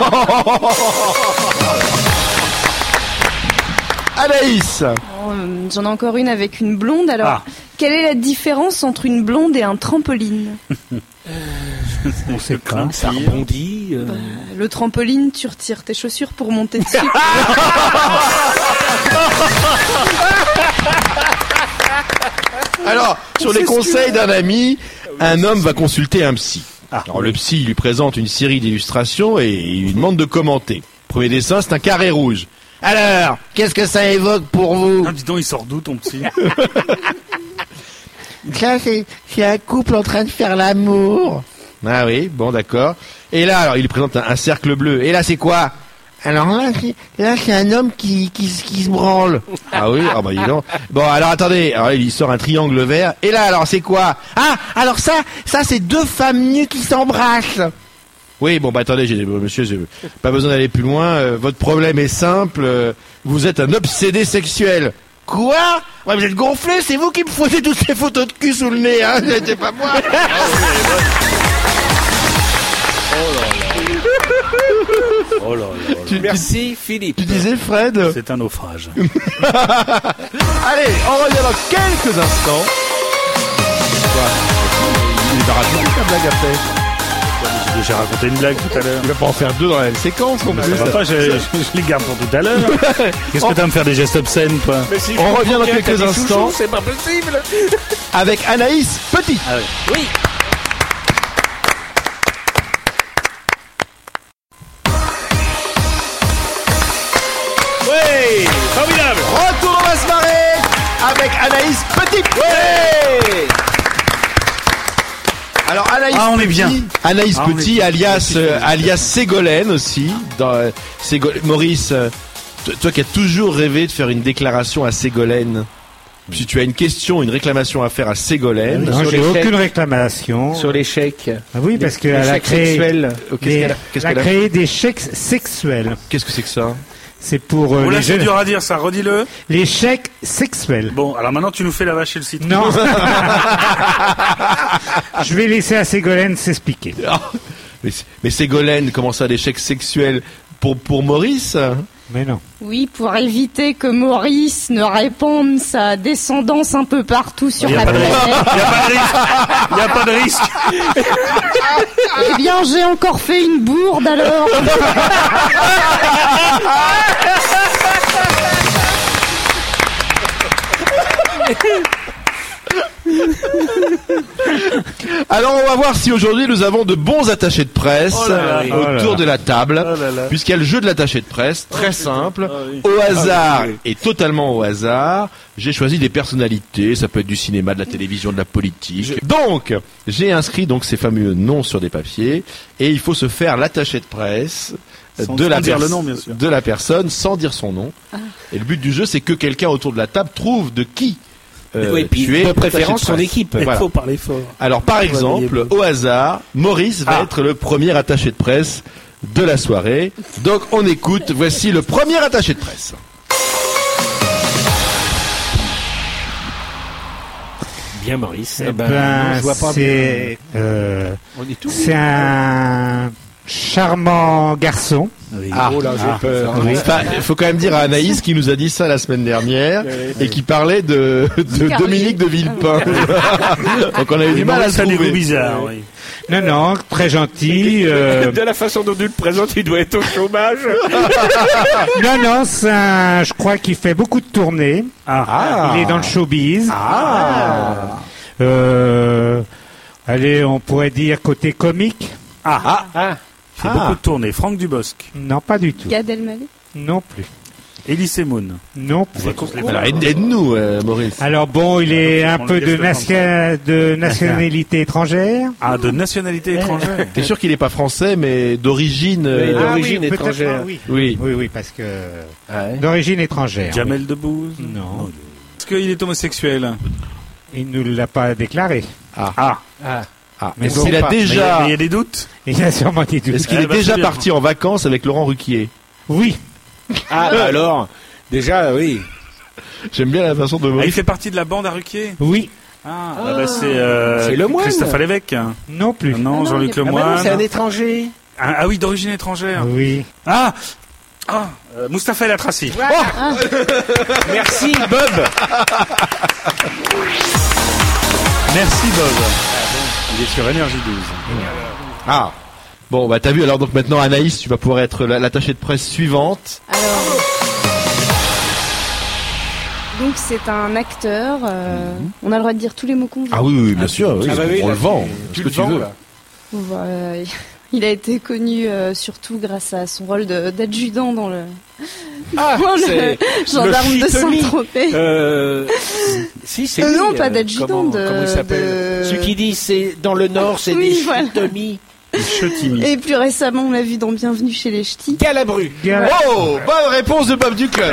Anaïs. Oh, euh, J'en ai encore une avec une blonde. Alors, Ah. quelle est la différence entre une blonde et un trampoline? On sait pas. Ça rebondit. euh. Le trampoline, tu retires tes chaussures pour monter dessus. Alors, sur les conseils d'un ami, un homme va consulter un psy. Alors, le psy lui présente une série d'illustrations et il lui demande de commenter. Premier dessin, c'est un carré rouge. Alors, qu'est-ce que ça évoque pour vous? Ah, dis donc, il sort d'où ton petit? Ça, c'est, c'est un couple en train de faire l'amour. Ah oui, bon, d'accord. Et là, alors, il lui présente un, un cercle bleu. Et là, c'est quoi? Alors là, c'est, là, c'est un homme qui, qui, qui se branle. Ah oui, ah bah dis donc. Bon, alors attendez, alors il sort un triangle vert. Et là, alors c'est quoi? Ah, alors ça, ça c'est deux femmes nues qui s'embrassent. Oui, bon, bah attendez, j'ai, monsieur, j'ai pas besoin d'aller plus loin. Euh, votre problème est simple. euh, vous êtes un obsédé sexuel. Quoi? Ouais, vous êtes gonflé, c'est vous qui me foutez toutes ces photos de cul sous le nez, hein? C'était pas moi. Oh là là. Tu- Merci Philippe. Tu disais, Fred? C'est un naufrage. Allez, on revient dans quelques instants. Il va raconter ta blague après. J'ai déjà raconté une blague tout à l'heure. Il va pas en faire deux dans la même séquence non plus. Ça va pas, je, je, je les garde pour tout à l'heure. Qu'est-ce que t'as à me faire des gestes obscènes, toi? Si On revient dans quelques des instants. chouchous, c'est pas possible. Avec Anaïs Petit. Ah oui. Oui. Oui, formidable. Retour, on va se marrer avec Anaïs Petit. Ouais. Alors Anaïs Ah, on est Petit, bien. Anaïs Ah, on Petit, est- alias euh, alias Ségolène aussi. Dans, euh, Ségol- Maurice, euh, toi, toi qui as toujours rêvé de faire une déclaration à Ségolène. Si tu as une question, une réclamation à faire à Ségolène. Non, Sur j'ai les aucune chèques. réclamation. Sur les chèques. Ah oui, parce Les- qu'elle les a chèques créé, sexuels. Oh, qu'est-ce des- qu'elle a- qu'est-ce elle a qu'elle a créé des chèques sexuels. Qu'est-ce que c'est que ça? C'est pour euh, Oh là, les, c'est jeunes- dur à dire ça, redis-le. les chèques sexuels. Bon, alors maintenant tu nous fais la vache et le site. Non. Je vais laisser à Ségolène s'expliquer. mais, mais Ségolène, comment ça, des chèques sexuels pour, pour Maurice? Mais non. Oui, pour éviter que Maurice ne répande sa descendance un peu partout sur Il n'y a, la pas de planète. risque. Il y a pas de risque. Il n'y a pas de risque. Eh bien, j'ai encore fait une bourde alors. Alors on va voir si aujourd'hui nous avons de bons attachés de presse Oh là là. euh, Oh là autour là. de la table, Oh là là. puisqu'il y a le jeu de l'attaché de presse, très simple, Ah oui. au hasard Ah oui. et totalement au hasard. J'ai choisi des personnalités, ça peut être du cinéma, de la télévision, de la politique. Donc j'ai inscrit donc ces fameux noms sur des papiers et il faut se faire l'attaché de presse Sans- de la sans dire pers- le nom, bien sûr. de la personne sans dire son nom. Et le but du jeu c'est que quelqu'un autour de la table trouve de qui euh, Oui, puis tu es de attaché préférence son presse. équipe. Il Voilà. faut parler fort. Alors par exemple, au hasard, Maurice va Ah. être le premier attaché de presse de la soirée. Donc on écoute, voici le premier attaché de presse. Bien, Maurice. Eh Eh ben, ben, non, je vois pas c'est euh, On est tous. c'est un charmant garçon. Ah, Oh là, j'ai ah, peur. oui. Enfin, il faut quand même dire à Anaïs qui nous a dit ça la semaine dernière et qui parlait de, de Carlier. Dominique de Villepin. Donc on a eu du mal à ça le des goûts trouver. bizarres, oui. Non, non, très gentil. euh, De la façon dont tu le présentes, il doit être au chômage. non, non, c'est un, je crois qu'il fait beaucoup de tournées. Ah. Il est dans le showbiz. Ah. Euh, allez, on pourrait dire côté comique. Ah, ah. Ah. Il fait Ah. beaucoup de tournées. Franck Dubosc. Non, pas du tout. Gad Elmaleh. Non plus. Elie Moon. Non On plus. va tous les Alors faire. aide- aide-nous, euh, Maurice. Alors bon, il est un On peu le de, laisse le natia- de nationalité étrangère. Ah, de nationalité étrangère. T'es sûr qu'il n'est pas français, mais d'origine. euh, Oui, Ah d'origine oui, peut-être étrangère. pas, oui. Oui. Oui, oui, parce que Ouais. d'origine étrangère. Jamel Debbouze. Non. Est-ce qu'il est homosexuel? Il ne l'a pas déclaré. Ah. Ah. Ah, Mais est-ce bon, qu'il a pas. Mais il y a- déjà, mais il y a des doutes? Il a sûrement dit tout. est-ce qu'il Eh est ben, déjà c'est bien. parti en vacances avec Laurent Ruquier? Oui. Ah, bah alors, déjà, oui. J'aime bien la façon de Ah, il Maurice. fait partie de la bande à Ruquier? Oui. Ah, ah bah c'est euh, c'est Lemoine. Christophe Lévesque. Non plus. Non, Ah non, Jean-Luc il y a- Ah, bah non, Lemoine. c'est un étranger. ah, ah oui, d'origine étrangère. Oui. Ah, ah euh, Mustapha El Atrassi. Merci, Bob. Merci Bob. Il est sur Énergie douze. Ah. Bon, bah t'as vu, alors donc maintenant Anaïs, tu vas pouvoir être la- l'attachée de presse suivante. Alors, donc c'est un acteur. euh, On a le droit de dire tous les mots qu'on veut. Ah oui, oui, oui, bien sûr, oui, Ah bah oui, on là, le vend. tu ce le que tu vends, veux. là. Voilà, il a été connu euh, surtout grâce à son rôle de- d'adjudant dans le, Ah, dans c'est le gendarme le de Chitomi. Saint-Tropez. Euh, si, c'est Euh, lui, non, pas euh, d'adjudant, comment- de- Comment il s'appelle de- Celui qui dit c'est dans le Nord, c'est Oui, des voilà. Chitomi. Chetimi. Et plus récemment, on l'a vu dans Bienvenue chez les Ch'tis. Galabru. Oh, bonne réponse de Bob du Club.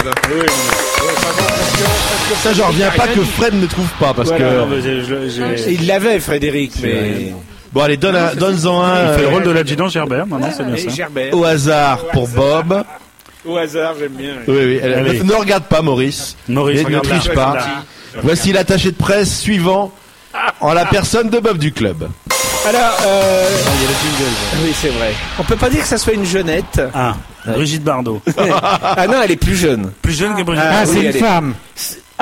Ça, j'en reviens pas que Fred ne trouve pas parce Voilà, non, que. mais j'ai- je- j'ai- Il l'avait, Frédéric, mais. Bon, allez, donne un- donne-en un Il fait le euh, rôle de l'adjudant Gerbert, maintenant, c'est bien Et ça. Gerbert. au hasard pour Bob. Au hasard, j'aime bien. Oui, oui. elle- Allez. Ne regarde pas, Maurice. Maurice, Et ne regarde là. triche pas. Voici l'attaché de presse suivant en la personne de Bob du Club. Alors, euh... oui, c'est vrai. On peut pas dire que ça soit une jeunette. Ah, Brigitte Bardot. Ah non, elle est plus jeune. Plus jeune que Brigitte Ah, oui, c'est une elle est- femme.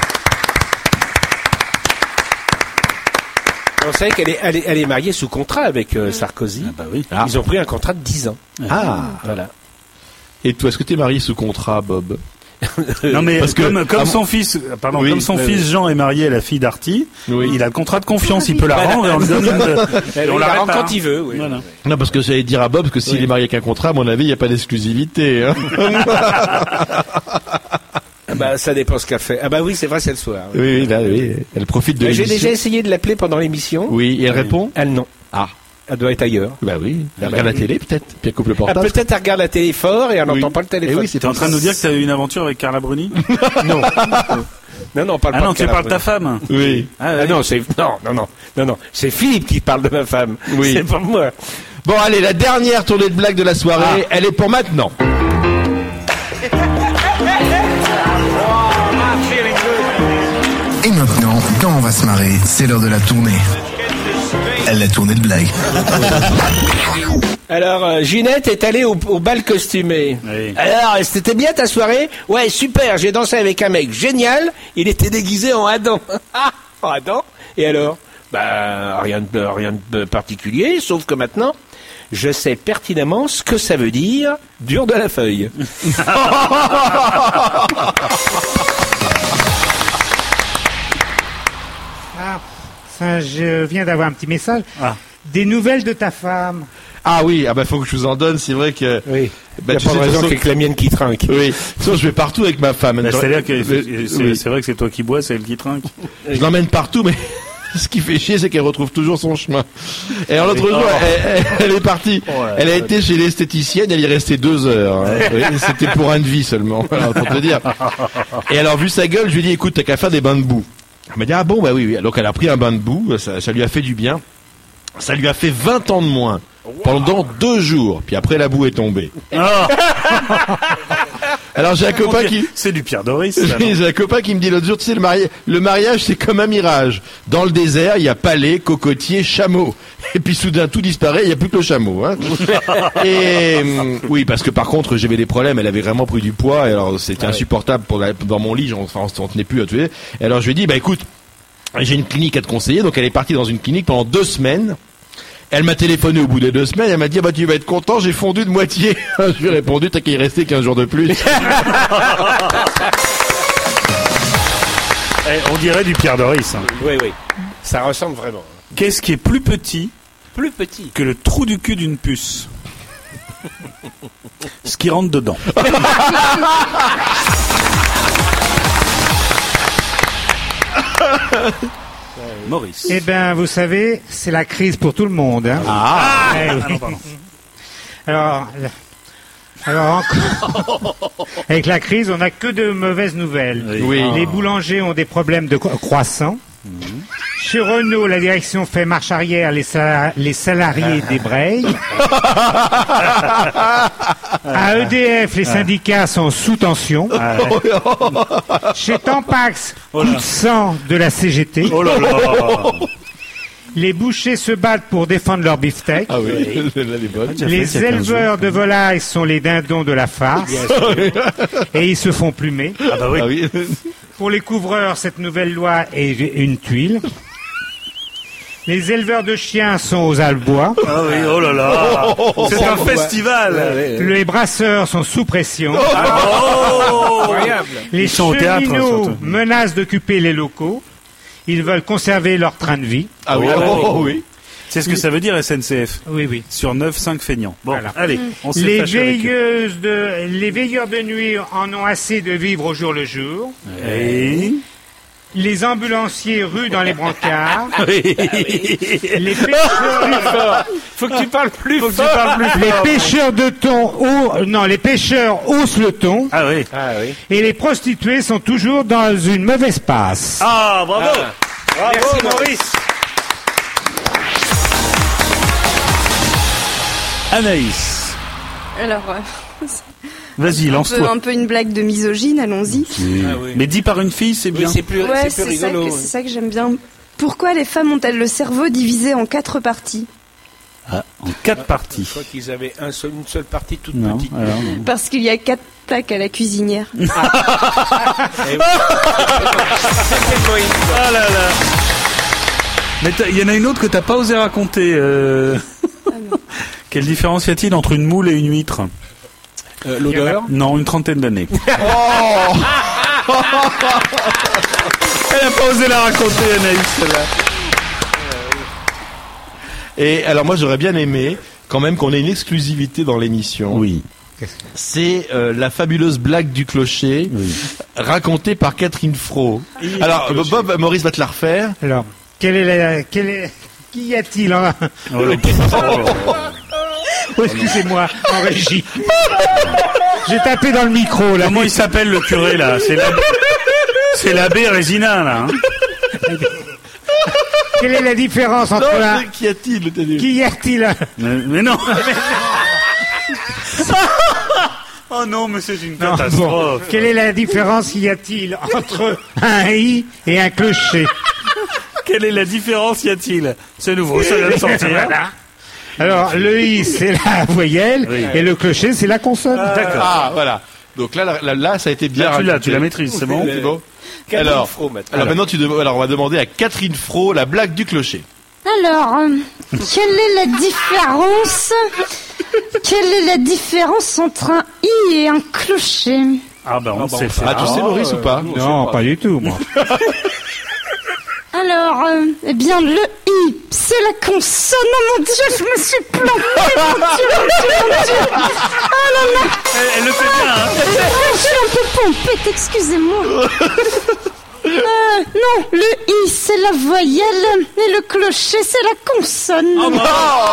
on savait qu'elle est, elle est, elle est mariée sous contrat avec euh, Sarkozy. Ah bah oui. Ah. Ils ont pris un contrat de dix ans. Ah. Voilà. Et toi, est-ce que t'es marié sous contrat, Bob? Non mais Parce que- comme, comme ah, son fils, pardon, Oui, comme son oui, fils oui. Jean est marié à la fille d'Arty, Oui. il a le contrat de confiance, il peut la rendre et on le donne. Une, Elle on la l'arrête rend pas, quand hein. il veut. Oui. Voilà. Non, parce que j'allais dire à Bob que s'il Oui. est marié avec un contrat, à mon avis, il n'y a pas d'exclusivité. Hein. Ah bah, ça dépend ce qu'elle fait. Ah bah oui, c'est vrai, c'est le soir. Oui. oui, oui, là, oui. Elle profite de Mais J'ai l'émission. déjà essayé de l'appeler pendant l'émission. Oui, et elle répond? Elle non. Ah. Elle doit être ailleurs. Bah oui. Elle Ah regarde bah la oui. télé, peut-être. Puis elle coupe le Ah, portable. peut-être elle regarde la télé fort et elle Oui. n'entend pas le téléphone. Eh oui, c'est T'es en train de nous dire que t'as eu une aventure avec Carla Bruni? Non. Non, non, on parle Ah pas non, de tu Carla parles de ta Bruni. femme. Oui. Ah, Ah ouais. non, c'est non, non, non, non, non, c'est Philippe qui parle de ma femme. Oui. C'est pas moi. Bon, allez, la dernière tournée de blagues de la soirée, elle est pour maintenant. Et maintenant, quand on va se marrer, c'est l'heure de la tournée. La tournée de blagues. Alors, euh, Ginette est allée au, au bal costumé. Oui. Alors, c'était bien ta soirée? Ouais, super, j'ai dansé avec un mec génial, il était déguisé en Adam. Ah, en Adam? Et alors? Bah, rien de, rien de particulier, sauf que maintenant, je sais pertinemment ce que ça veut dire, dur de la feuille. Ah, ça, je viens d'avoir un petit message. Ah. Des nouvelles de ta femme. Ah oui, ah bah faut que je vous en donne, c'est vrai que... Oui. Bah, Il n'y a tu pas sais, de de raison toute qu'il y ait que la mienne qui trinque. Oui, sinon je vais partout avec ma femme. Bah, Je- C'est-à-dire que c'est Oui. c'est- c'est vrai que c'est toi qui bois, c'est elle qui trinque. Je l'emmène partout, mais ce qui fait chier, c'est qu'elle retrouve toujours son chemin. Et alors l'autre Oui. jour, Oh. elle, elle- elle est partie. Oh, ouais. Elle a été chez l'esthéticienne, elle y est restée deux heures. hein. Oui, C'était pour un de vie seulement, alors, pour te dire. Et alors, vu sa gueule, je lui ai dit, écoute, t'as qu'à faire des bains de boue. Elle m'a dit, ah bon, bah oui, oui. Donc elle a pris un bain de boue, ça, ça lui a fait du bien. Ça lui a fait vingt ans de moins. Pendant deux jours. Puis après, la boue est tombée. Alors j'ai un copain qui... C'est du Pierre Doris. ça, non J'ai un copain qui me dit l'autre jour, tu sais, le, mari... le mariage, c'est comme un mirage. Dans le désert, il y a palais, cocotier, chameau. Et puis soudain, tout disparaît, il n'y a plus que le chameau. Hein. Et hum, oui, parce que par contre, j'avais des problèmes. Elle avait vraiment pris du poids. Et alors, c'était Ah oui. insupportable pour la... dans mon lit. J'en... Enfin, on ne tenait plus à tuer. Et alors, je lui ai dit, bah écoute, j'ai une clinique à te conseiller. Donc, elle est partie dans une clinique pendant deux semaines. Elle m'a téléphoné au bout des deux semaines, elle m'a dit, ah bah tu vas être content, j'ai fondu de moitié. Je lui ai répondu, t'as qu'à y rester quinze jours de plus. Eh, on dirait du Pierre Doris. hein. Oui, oui. Ça ressemble vraiment. Qu'est-ce qui est plus petit Plus petit. que le trou du cul d'une puce? Ce qui rentre dedans. Maurice. Eh ben, vous savez, c'est la crise pour tout le monde. Hein. Ah, Eh oui. Ah non, pardon. Alors, euh, alors encore, avec la crise, on n'a que de mauvaises nouvelles. Oui. Oui. Les boulangers ont des problèmes de cro- croissant. Chez Renault, la direction fait marche arrière, les, sala- les salariés débrayent. À E D F, les syndicats sont sous tension. Ah, ouais. Chez Tampax, Oh coup là. de sang de la C G T. Oh là là. Les bouchers se battent pour défendre leur beefsteak. Ah oui, celle-là, elle est bonne. Déjà fait, Les il y a quinze éleveurs jours. de volailles sont les dindons de la farce. Et ils se font plumer. Ah bah oui. Ah oui. Pour les couvreurs, cette nouvelle loi est une tuile. Les éleveurs de chiens sont aux albois. Ah oui, oh là là. C'est un Oh, festival. ouais, ouais, ouais. Les brasseurs sont sous pression. Oh. Incroyable. Les Ils sont au théâtre, cheminots surtout. menacent d'occuper les locaux. Ils veulent conserver leur train de vie. Ah oui, Oh, oh, oui. C'est ce que ça veut dire S N C F. Oui, oui. Sur neuf, cinq feignants. Bon, Voilà. allez, on s'est Les fâché avec eux. veilleuses de, les veilleurs de nuit en ont assez de vivre au jour le jour. Et... Les ambulanciers ruent dans les brancards. Oui. Les pêcheurs, Faut que tu parles plus Faut que tu fort. parles plus les fort. pêcheurs de thon, haussent- non, les pêcheurs haussent le ton. Ah oui. Ah oui. Et les prostituées sont toujours dans une mauvaise passe. Ah, bravo. Ah. Bravo, Merci, Maurice. Anaïs. Alors, euh, Vas-y, un, peu, lance-toi. un peu une blague de misogyne, allons-y. Ah oui. Mais dit par une fille, c'est Oui, bien. c'est plus, Ouais, c'est plus c'est ça, rigolo. que- c'est ça que j'aime bien. Pourquoi les femmes ont-elles le cerveau divisé en quatre parties? Ah, en quatre parties. Je crois qu'ils avaient un seul, une seule partie toute Non, petite. alors non. Parce qu'il y a quatre tacs à la cuisinière. Eh oui. C'était Moïse. Ah là là. Mais il y en a une autre que t'as pas osé raconter. Euh... Ah non. Quelle différence y a-t-il entre une moule et une huître? Euh, L'odeur? Non, une trentaine d'années. Oh Elle a pas osé la raconter, Anaïs, celle-là. Et alors moi j'aurais bien aimé quand même qu'on ait une exclusivité dans l'émission. Oui. C'est euh, la fabuleuse blague du clocher, oui. racontée par Catherine Fro. Et alors Bob, Maurice va te la refaire. Alors, quelle est la, quelle est, qui y a-t-il en... Oh, le... oh, excusez-moi, en régie. J'ai tapé dans le micro là. Comment il s'appelle le curé là? C'est l'abbé, c'est l'abbé Résina là. Hein. Quelle est la différence entre non, un... Qui a-t-il? Qui y a-t-il un... mais, mais non. Oh non, mais c'est une non, catastrophe. Bon. Quelle est la différence y a-t-il entre un i et un clocher? Quelle est la différence y a-t-il? C'est nouveau, ça vient de sortir. Voilà. Alors, le i, c'est la voyelle, oui. et le clocher, c'est la consonne. Ah, d'accord. Ah, voilà. Donc là, là, là, ça a été bien là, tu, raconté. l'as, tu la maîtrises, c'est bon, c'est bon. Catherine alors, Fro, maintenant. alors, maintenant, tu de... alors, on va demander à Catherine Fro la blague du clocher. Alors, euh, quelle est la différence Quelle est la différence entre un i et un clocher? Ah ben on, ah, sait ah, tu sais Maurice euh, ou pas? Non, pas. pas du tout, moi. Alors, euh, eh bien, le i, c'est la consonne. Oh mon Dieu, je me suis plantée. Mon Dieu, mon Dieu, mon Dieu. Oh là là. Elle, elle le fait bien, hein. Je suis un peu pompette, excusez-moi. Euh, non, le i c'est la voyelle et le clocher c'est la consonne. Oh non.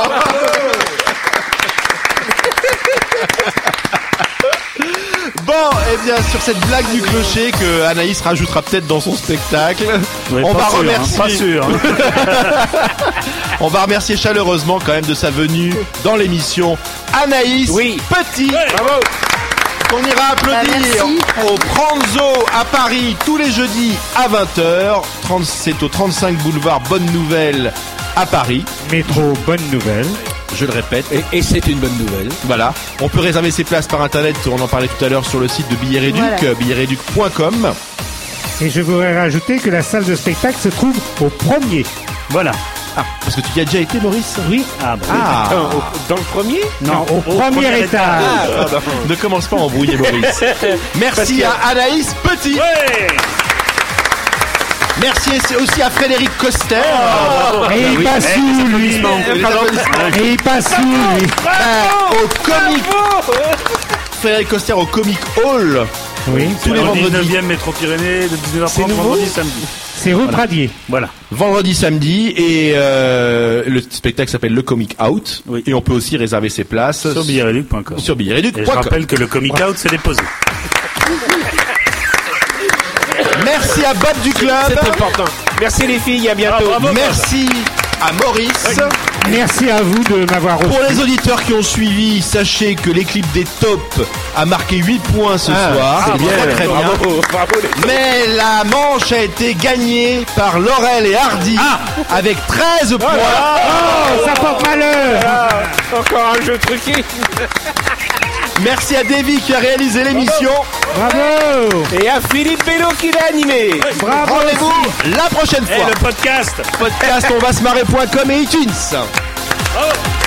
Bon, eh bien, sur cette blague du clocher que Anaïs rajoutera peut-être dans son spectacle, ouais, on va sûr, remercier. Hein, pas sûr. On va remercier chaleureusement quand même de sa venue dans l'émission Anaïs oui. Petit. Ouais. Bravo. On ira applaudir bah, au Pranzo à Paris tous les jeudis à vingt heures. C'est au trente-cinq boulevard Bonne Nouvelle à Paris. Métro Bonne Nouvelle. Je le répète. Et, et c'est une bonne nouvelle. Voilà. On peut réserver ses places par internet, on en parlait tout à l'heure sur le site de Billets Réduc, voilà. billets réduc point com. Et je voudrais rajouter que la salle de spectacle se trouve au premier. Voilà. Ah, parce que tu y as déjà été, Maurice? Oui. Ah, bah ah. Oui. Dans le premier? Non, non au, au premier, premier étage. Ah, ah, ne commence pas à embrouiller, Maurice. Merci à Anaïs Petit. Ouais. Merci aussi à Frédéric Coster. Oh, et il passe où, lui? Et il passe où, lui? Au Comic. Frédéric Coster au Comic Hall. Oui. Tous les vendredis. dix-neuvième métro Pyrénées, de dix-neuf heures trente, vendredi, samedi. C'est rue Pradier. Voilà. Vendredi, samedi, et euh, le spectacle s'appelle Le Comic Out. Oui. Et on peut aussi réserver ses places sur billets réduc point com. Sur billets réduc point com. Et je rappelle que le Comic Out, c'est déposé. Merci à Bob du Club. C'est important. Merci les filles, à bientôt. Ah, bravo, merci à Maurice. Oui. Merci à vous de m'avoir reçu. Pour les auditeurs qui ont suivi, sachez que l'équipe des tops a marqué huit points ce ah, soir. C'est bien, très, très bravo, bien. Bravo, mais la manche a été gagnée par Laurel et Hardy ah. avec treize points. Oh, ça porte malheur. Ah, encore un jeu truqué. Merci à Davy qui a réalisé l'émission. Bravo. Et à Philippe Bello qui l'a animé. Bravo. Rendez-vous la prochaine fois. Et le podcast. Podcast on va se marrer point com et iTunes. Bravo.